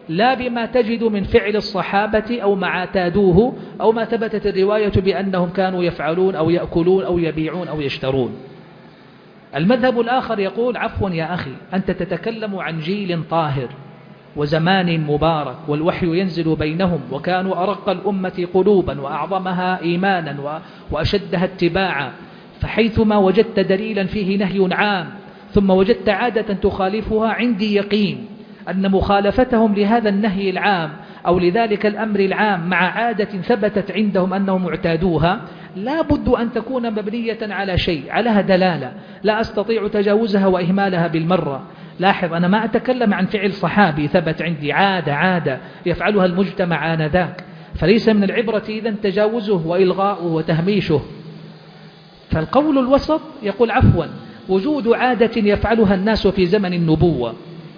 لا بما تجد من فعل الصحابة أو ما اعتادوه أو ما ثبتت الرواية بأنهم كانوا يفعلون أو يأكلون أو يبيعون أو يشترون. المذهب الآخر يقول عفوا يا أخي، أنت تتكلم عن جيل طاهر وزمان مبارك والوحي ينزل بينهم، وكانوا أرق الأمة قلوبا وأعظمها إيمانا وأشدها اتباعا، فحيثما وجدت دليلا فيه نهي عام ثم وجدت عادة تخالفها، عندي يقين أن مخالفتهم لهذا النهي العام أو لذلك الأمر العام مع عادة ثبتت عندهم أنهم اعتادوها لا بد أن تكون مبنية على شيء، علىها دلالة لا أستطيع تجاوزها وإهمالها بالمرة. لاحظ، أنا ما أتكلم عن فعل صحابي ثبت عندي، عادة يفعلها المجتمع آنذاك، فليس من العبرة إذن تجاوزه وإلغاؤه وتهميشه. فالقول الوسط يقول عفوا، وجود عادة يفعلها الناس في زمن النبوة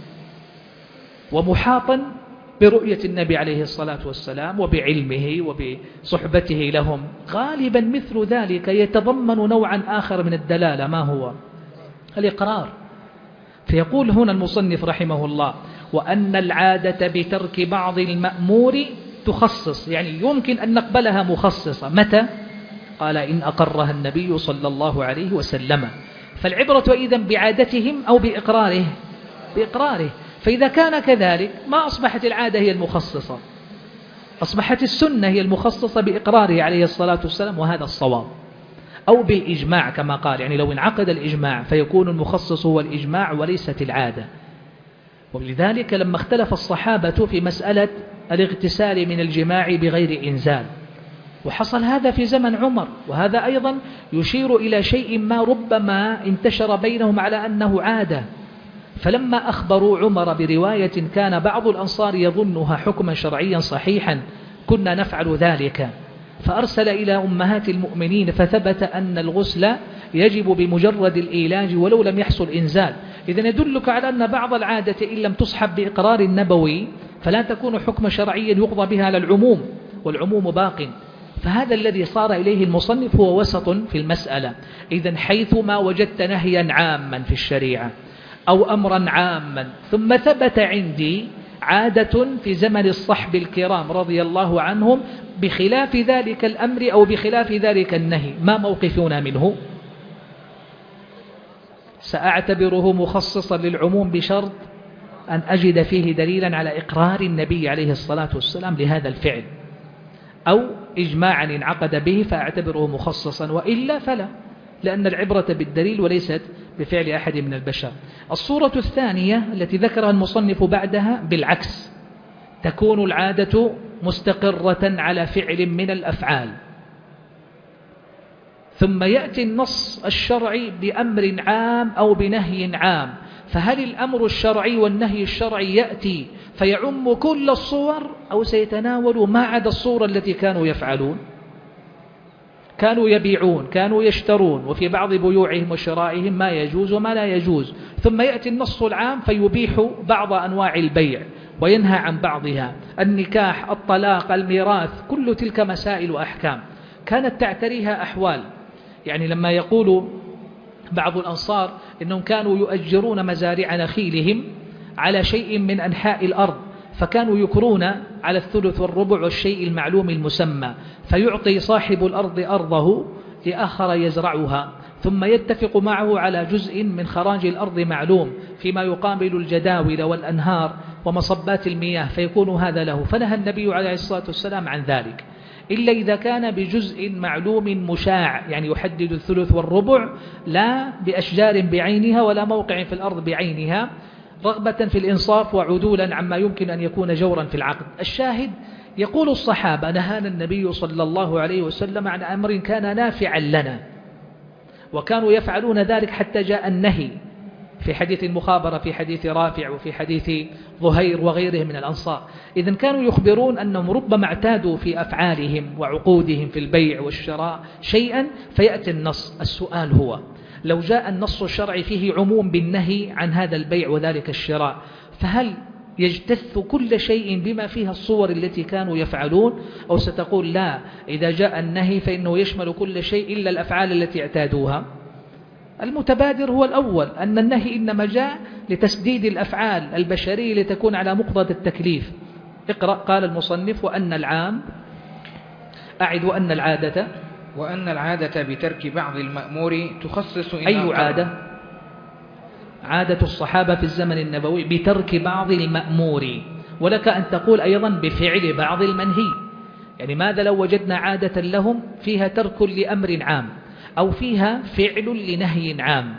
ومحاطا برؤية النبي عليه الصلاة والسلام وبعلمه وبصحبته لهم، غالبا مثل ذلك يتضمن نوعا آخر من الدلالة، ما هو؟ الإقرار. فيقول هنا المصنف رحمه الله: وأن العادة بترك بعض المأمور تخصص، يعني يمكن أن نقبلها مخصصة. متى؟ قال إن أقرها النبي صلى الله عليه وسلم. فالعبرة إذن بعادتهم أو بإقراره؟ بإقراره. فإذا كان كذلك ما أصبحت العادة هي المخصصة، أصبحت السنة هي المخصصة بإقراره عليه الصلاة والسلام، وهذا الصواب. أو بالإجماع كما قال، يعني لو انعقد الإجماع فيكون المخصص هو الإجماع وليست العادة. ولذلك لما اختلف الصحابة في مسألة الاغتسال من الجماع بغير إنزال، وحصل هذا في زمن عمر، وهذا أيضا يشير إلى شيء ما ربما انتشر بينهم على أنه عادة. فلما أخبروا عمر برواية كان بعض الأنصار يظنها حكما شرعيا صحيحا كنا نفعل ذلك، فأرسل إلى أمهات المؤمنين فثبت أن الغسل يجب بمجرد الإيلاج ولو لم يحصل إنزال. إذن يدلك على أن بعض العادة إن لم تصحب بإقرار النبوي فلا تكون حكم شرعيا يقضى بها على العموم، والعموم باق. فهذا الذي صار إليه المصنف هو وسط في المسألة. إذن حيثما وجدت نهيا عاما في الشريعة أو أمرا عاما ثم ثبت عندي عادة في زمن الصحب الكرام رضي الله عنهم بخلاف ذلك الأمر أو بخلاف ذلك النهي، ما موقفنا منه؟ سأعتبره مخصصا للعموم بشرط أن أجد فيه دليلا على إقرار النبي عليه الصلاة والسلام لهذا الفعل، أو إجماعا انعقد به فأعتبره مخصصا، وإلا فلا، لأن العبرة بالدليل وليست بفعل أحد من البشر. الصورة الثانية التي ذكرها المصنف بعدها بالعكس، تكون العادة مستقرة على فعل من الأفعال، ثم يأتي النص الشرعي بأمر عام أو بنهي عام، فهل الأمر الشرعي والنهي الشرعي يأتي فيعم كل الصور أو سيتناول ما عدا الصورة التي كانوا يفعلون؟ كانوا يبيعون، كانوا يشترون، وفي بعض بيوعهم وشرائهم ما يجوز وما لا يجوز، ثم يأتي النص العام فيبيح بعض أنواع البيع وينهى عن بعضها، النكاح، الطلاق، الميراث، كل تلك مسائل وأحكام كانت تعتريها أحوال. يعني لما يقول بعض الأنصار إنهم كانوا يؤجرون مزارع نخيلهم على شيء من أنحاء الأرض، فكانوا يكرون على الثلث والربع والشيء المعلوم المسمى، فيعطي صاحب الأرض أرضه لآخر يزرعها، ثم يتفق معه على جزء من خراج الأرض معلوم فيما يقابل الجداول والأنهار ومصبات المياه، فيكون هذا له. فنهى النبي عليه الصلاة والسلام عن ذلك إلا إذا كان بجزء معلوم مشاع، يعني يحدد الثلث والربع لا بأشجار بعينها ولا موقع في الأرض بعينها، رغبة في الإنصاف وعدولا عما يمكن أن يكون جورا في العقد. الشاهد يقول الصحابة نهانا النبي صلى الله عليه وسلم عن أمر كان نافعا لنا، وكانوا يفعلون ذلك حتى جاء النهي في حديث المخابرة، في حديث رافع، وفي حديث ظهير وغيره من الأنصار. إذن كانوا يخبرون أنهم ربما اعتادوا في أفعالهم وعقودهم في البيع والشراء شيئا فيأتي النص. السؤال هو لو جاء النص الشرعي فيه عموم بالنهي عن هذا البيع وذلك الشراء، فهل يجتث كل شيء بما فيها الصور التي كانوا يفعلون، أو ستقول لا، إذا جاء النهي فإنه يشمل كل شيء إلا الأفعال التي اعتادوها؟ المتبادر هو الأول، أن النهي إنما جاء لتسديد الأفعال البشرية لتكون على مقتضى التكليف. اقرأ. قال المصنف: وأن العام، أعد: وأن العادة، وأن العادة بترك بعض المأمور تخصص إن أي عادة؟ عادة الصحابة في الزمن النبوي بترك بعض المأمور، ولك أن تقول أيضا بفعل بعض المنهي. يعني ماذا لو وجدنا عادة لهم فيها ترك لأمر عام أو فيها فعل لنهي عام؟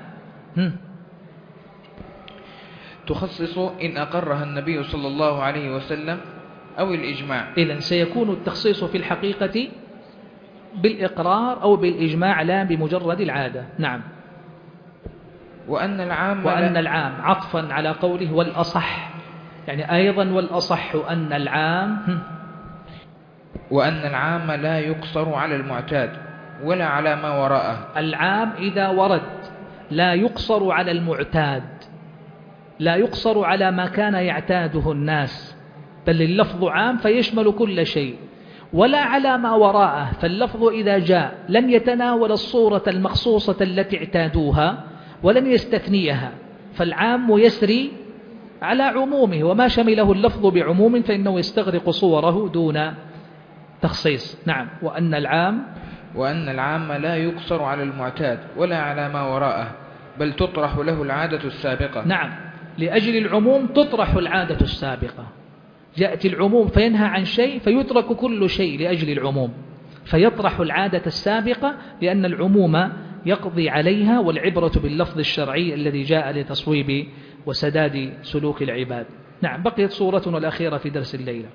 تخصص إن أقرها النبي صلى الله عليه وسلم أو الإجماع. إذن سيكون التخصيص في الحقيقة بالإقرار أو بالإجماع لا بمجرد العادة. نعم. وأن العام عطفا على قوله والأصح، يعني أيضا والأصح أن العام، وأن العام لا يقصر على المعتاد ولا على ما وراءه. العام إذا ورد لا يقصر على المعتاد، لا يقصر على ما كان يعتاده الناس، بل اللفظ عام فيشمل كل شيء، ولا على ما وراءه، فاللفظ إذا جاء لن يتناول الصورة المخصوصة التي اعتادوها ولن يستثنيها، فالعام يسري على عمومه، وما شمله اللفظ بعموم فإنه يستغرق صوره دون تخصيص. نعم. وأن العام لا يقصر على المعتاد ولا على ما وراءه، بل تطرح له العادة السابقة. نعم، لأجل العموم تطرح العادة السابقة. يأتي العموم فينهى عن شيء فيترك كل شيء لأجل العموم، فيطرح العادة السابقة لأن العموم يقضي عليها، والعبرة باللفظ الشرعي الذي جاء لتصويب وسداد سلوك العباد. نعم. بقيت صورتنا الأخيرة في درس الليلة.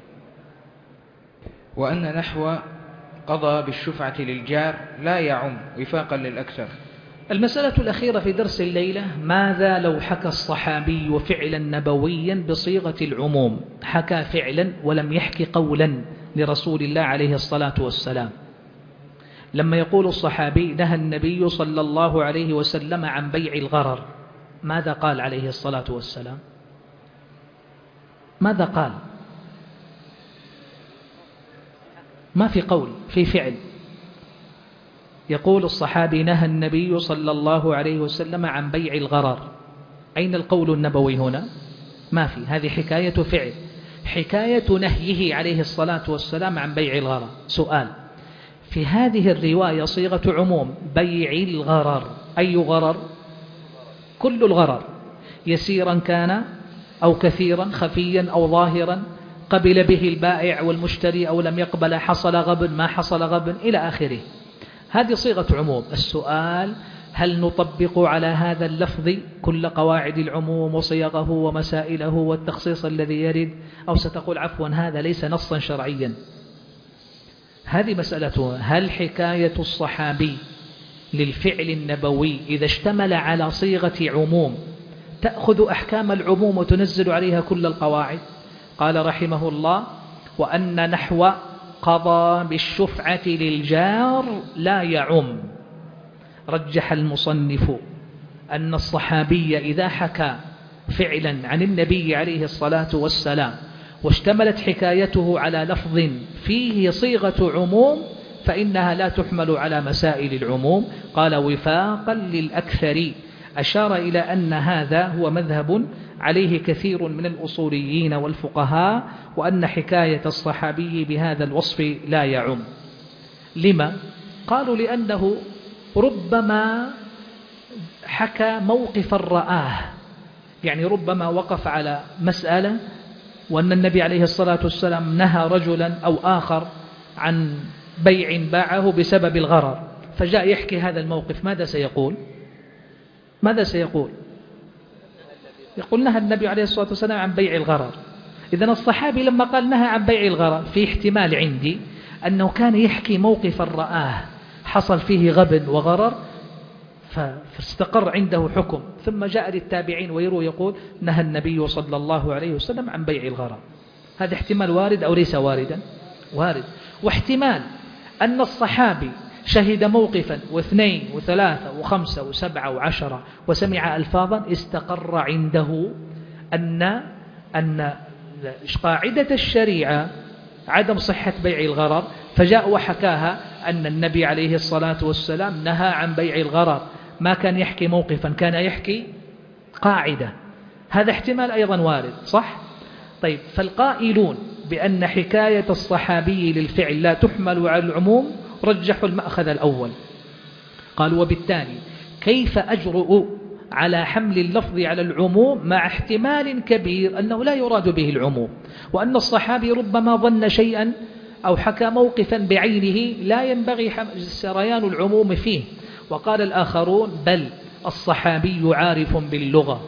وأن نحو قضى بالشفعة للجار لا يعم وفاقا للأكثر. المسألة الأخيرة في درس الليلة: ماذا لو حكى الصحابي فعلا نبويا بصيغة العموم؟ حكى فعلا ولم يحكي قولا لرسول الله عليه الصلاة والسلام. لما يقول الصحابي: نهى النبي صلى الله عليه وسلم عن بيع الغرر، ماذا قال عليه الصلاة والسلام؟ ماذا قال؟ ما في قول، في فعل. يقول الصحابي: نهى النبي صلى الله عليه وسلم عن بيع الغرر. أين القول النبوي هنا؟ ما في. هذه حكاية فعل، حكاية نهيه عليه الصلاة والسلام عن بيع الغرر. سؤال: في هذه الرواية صيغة عموم، بيع الغرر، أي غرر؟ كل الغرر، يسيرا كان أو كثيرا، خفيا أو ظاهرا، قبل به البائع والمشتري أو لم يقبل، حصل غبن ما حصل غبن إلى آخره. هذه صيغة عموم. السؤال: هل نطبق على هذا اللفظ كل قواعد العموم وصيغه ومسائله والتخصيص الذي يرد، أو ستقول عفوا هذا ليس نصا شرعيا؟ هذه مسألة. هل حكاية الصحابي للفعل النبوي إذا اشتمل على صيغة عموم تأخذ أحكام العموم وتنزل عليها كل القواعد؟ قال رحمه الله: وأن نحو قضى بالشفعة للجار لا يعم. رجح المصنف أن الصحابي إذا حكى فعلا عن النبي عليه الصلاة والسلام واشتملت حكايته على لفظ فيه صيغة عموم فإنها لا تحمل على مسائل العموم. قال: وفاقا للأكثر. أشار إلى أن هذا هو مذهب عليه كثير من الأصوليين والفقهاء، وأن حكاية الصحابي بهذا الوصف لا يعم. لما؟ قالوا: لأنه ربما حكى موقفا رآه، يعني ربما وقف على مسألة وأن النبي عليه الصلاة والسلام نهى رجلا أو آخر عن بيع باعه بسبب الغرر، فجاء يحكي هذا الموقف، ماذا سيقول؟ ماذا سيقول؟ يقول: نهى النبي عليه الصلاة والسلام عن بيع الغرر. إذن الصحابي لما قال نهى عن بيع الغرر، في احتمال عندي أنه كان يحكي موقفا رآه حصل فيه غبن وغرر فاستقر عنده حكم، ثم جاء للتابعين ويروي يقول: نهى النبي صلى الله عليه وسلم عن بيع الغرر. هذا احتمال وارد أو ليس واردا؟ وارد. واحتمال أن الصحابي شهد موقفا واثنين وثلاثة وخمسة وسبعة وعشرة وسمع ألفاظا استقر عنده أن قاعدة الشريعة عدم صحة بيع الغرر، فجاء وحكاها أن النبي عليه الصلاة والسلام نهى عن بيع الغرر، ما كان يحكي موقفا، كان يحكي قاعدة. هذا احتمال أيضا وارد، صح؟ طيب، فالقائلون بأن حكاية الصحابي للفعل لا تحمل على العموم رجحوا المأخذ الأول. قالوا وبالتالي كيف أجرؤ على حمل اللفظ على العموم مع احتمال كبير أنه لا يراد به العموم، وأن الصحابي ربما ظن شيئا أو حكى موقفا بعينه لا ينبغي سريان العموم فيه. وقال الآخرون بل الصحابي عارف باللغة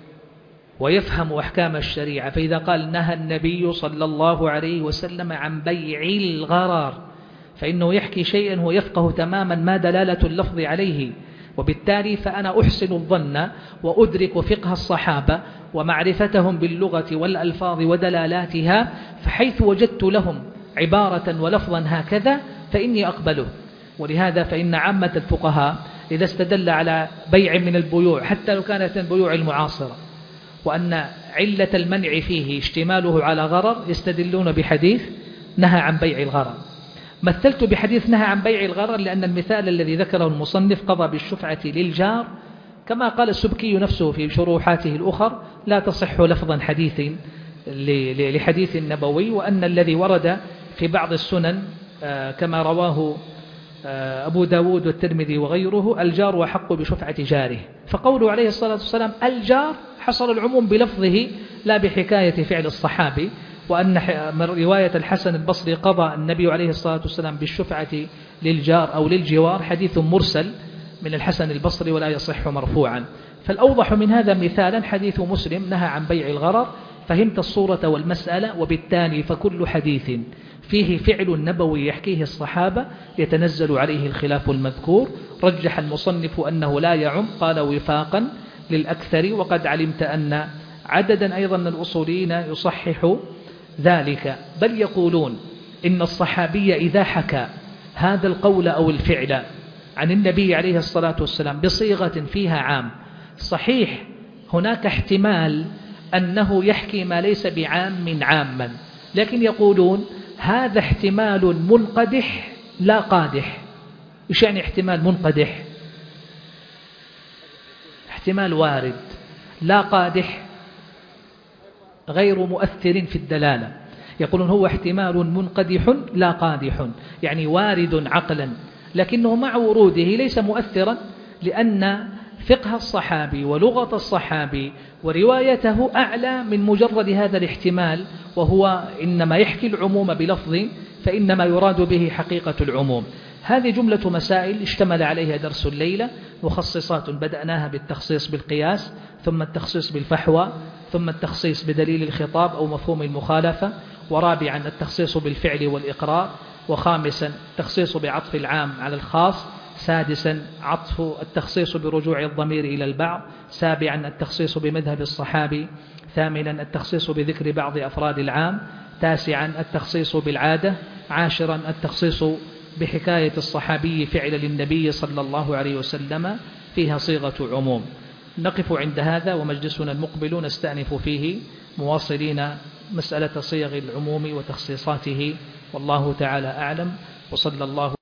ويفهم أحكام الشريعة، فإذا قال نهى النبي صلى الله عليه وسلم عن بيع الغرار فإنه يحكي شيئا هو يفقه تماما ما دلالة اللفظ عليه، وبالتالي فأنا أحسن الظن وأدرك فقه الصحابة ومعرفتهم باللغة والألفاظ ودلالاتها، فحيث وجدت لهم عبارة ولفظا هكذا فإني أقبله. ولهذا فإن عامة الفقهاء إذا استدل على بيع من البيوع حتى لو كانت البيوع المعاصرة وأن علة المنع فيه اشتماله على غرر يستدلون بحديث نهى عن بيع الغرر. مثلت بحديث نهى عن بيع الغرر لأن المثال الذي ذكره المصنف قضى بالشفعة للجار، كما قال السبكي نفسه في شروحاته الأخر لا تصح لفظا حديث لحديث النبوي، وأن الذي ورد في بعض السنن كما رواه أبو داود والترمذي وغيره الجار أحق بشفعة جاره، فقوله عليه الصلاة والسلام الجار حصل العموم بلفظه لا بحكاية فعل الصحابي. وأن رواية الحسن البصري قضى النبي عليه الصلاة والسلام بالشفعة للجار أو للجوار حديث مرسل من الحسن البصري ولا يصح مرفوعا. فالأوضح من هذا مثالا حديث مسلم نهى عن بيع الغرر، فهمت الصورة والمسألة. وبالتالي فكل حديث فيه فعل نبوي يحكيه الصحابة يتنزل عليه الخلاف المذكور. رجح المصنف أنه لا يعم، قال وفاقا للأكثر، وقد علمت أن عددا أيضا من الأصوليين يصحح ذلك، بل يقولون إن الصحابي إذا حكى هذا القول أو الفعل عن النبي عليه الصلاة والسلام بصيغة فيها عام، صحيح هناك احتمال أنه يحكي ما ليس بعام عاما، لكن يقولون هذا احتمال منقدح لا قادح. إيش يعني احتمال منقدح؟ احتمال وارد لا قادح، غير مؤثر في الدلالة. يقولون هو احتمال منقدح لا قادح، يعني وارد عقلا لكنه مع وروده ليس مؤثرا، لأن فقه الصحابي ولغة الصحابي وروايته أعلى من مجرد هذا الاحتمال، وهو إنما يحكي العموم بلفظ فإنما يراد به حقيقة العموم. هذه جملة مسائل اشتمل عليها درس الليلة، مخصصات بدأناها بالتخصيص بالقياس، ثم التخصيص بالفحوى، ثم التخصيص بدليل الخطاب أو مفهوم المخالفة، ورابعا التخصيص بالفعل والإقرار، وخامسا التخصيص بعطف العام على الخاص، سادسا عطف التخصيص برجوع الضمير إلى البعض، سابعا التخصيص بمذهب الصحابي، ثامنا التخصيص بذكر بعض أفراد العام، تاسعا التخصيص بالعادة، عاشرا التخصيص بحكاية الصحابي فعل للنبي صلى الله عليه وسلم فيها صيغة عموم. نقف عند هذا، ومجلسنا المقبل نستأنف فيه مواصلين مسألة صيغ العموم وتخصيصاته، والله تعالى أعلم، وصلى الله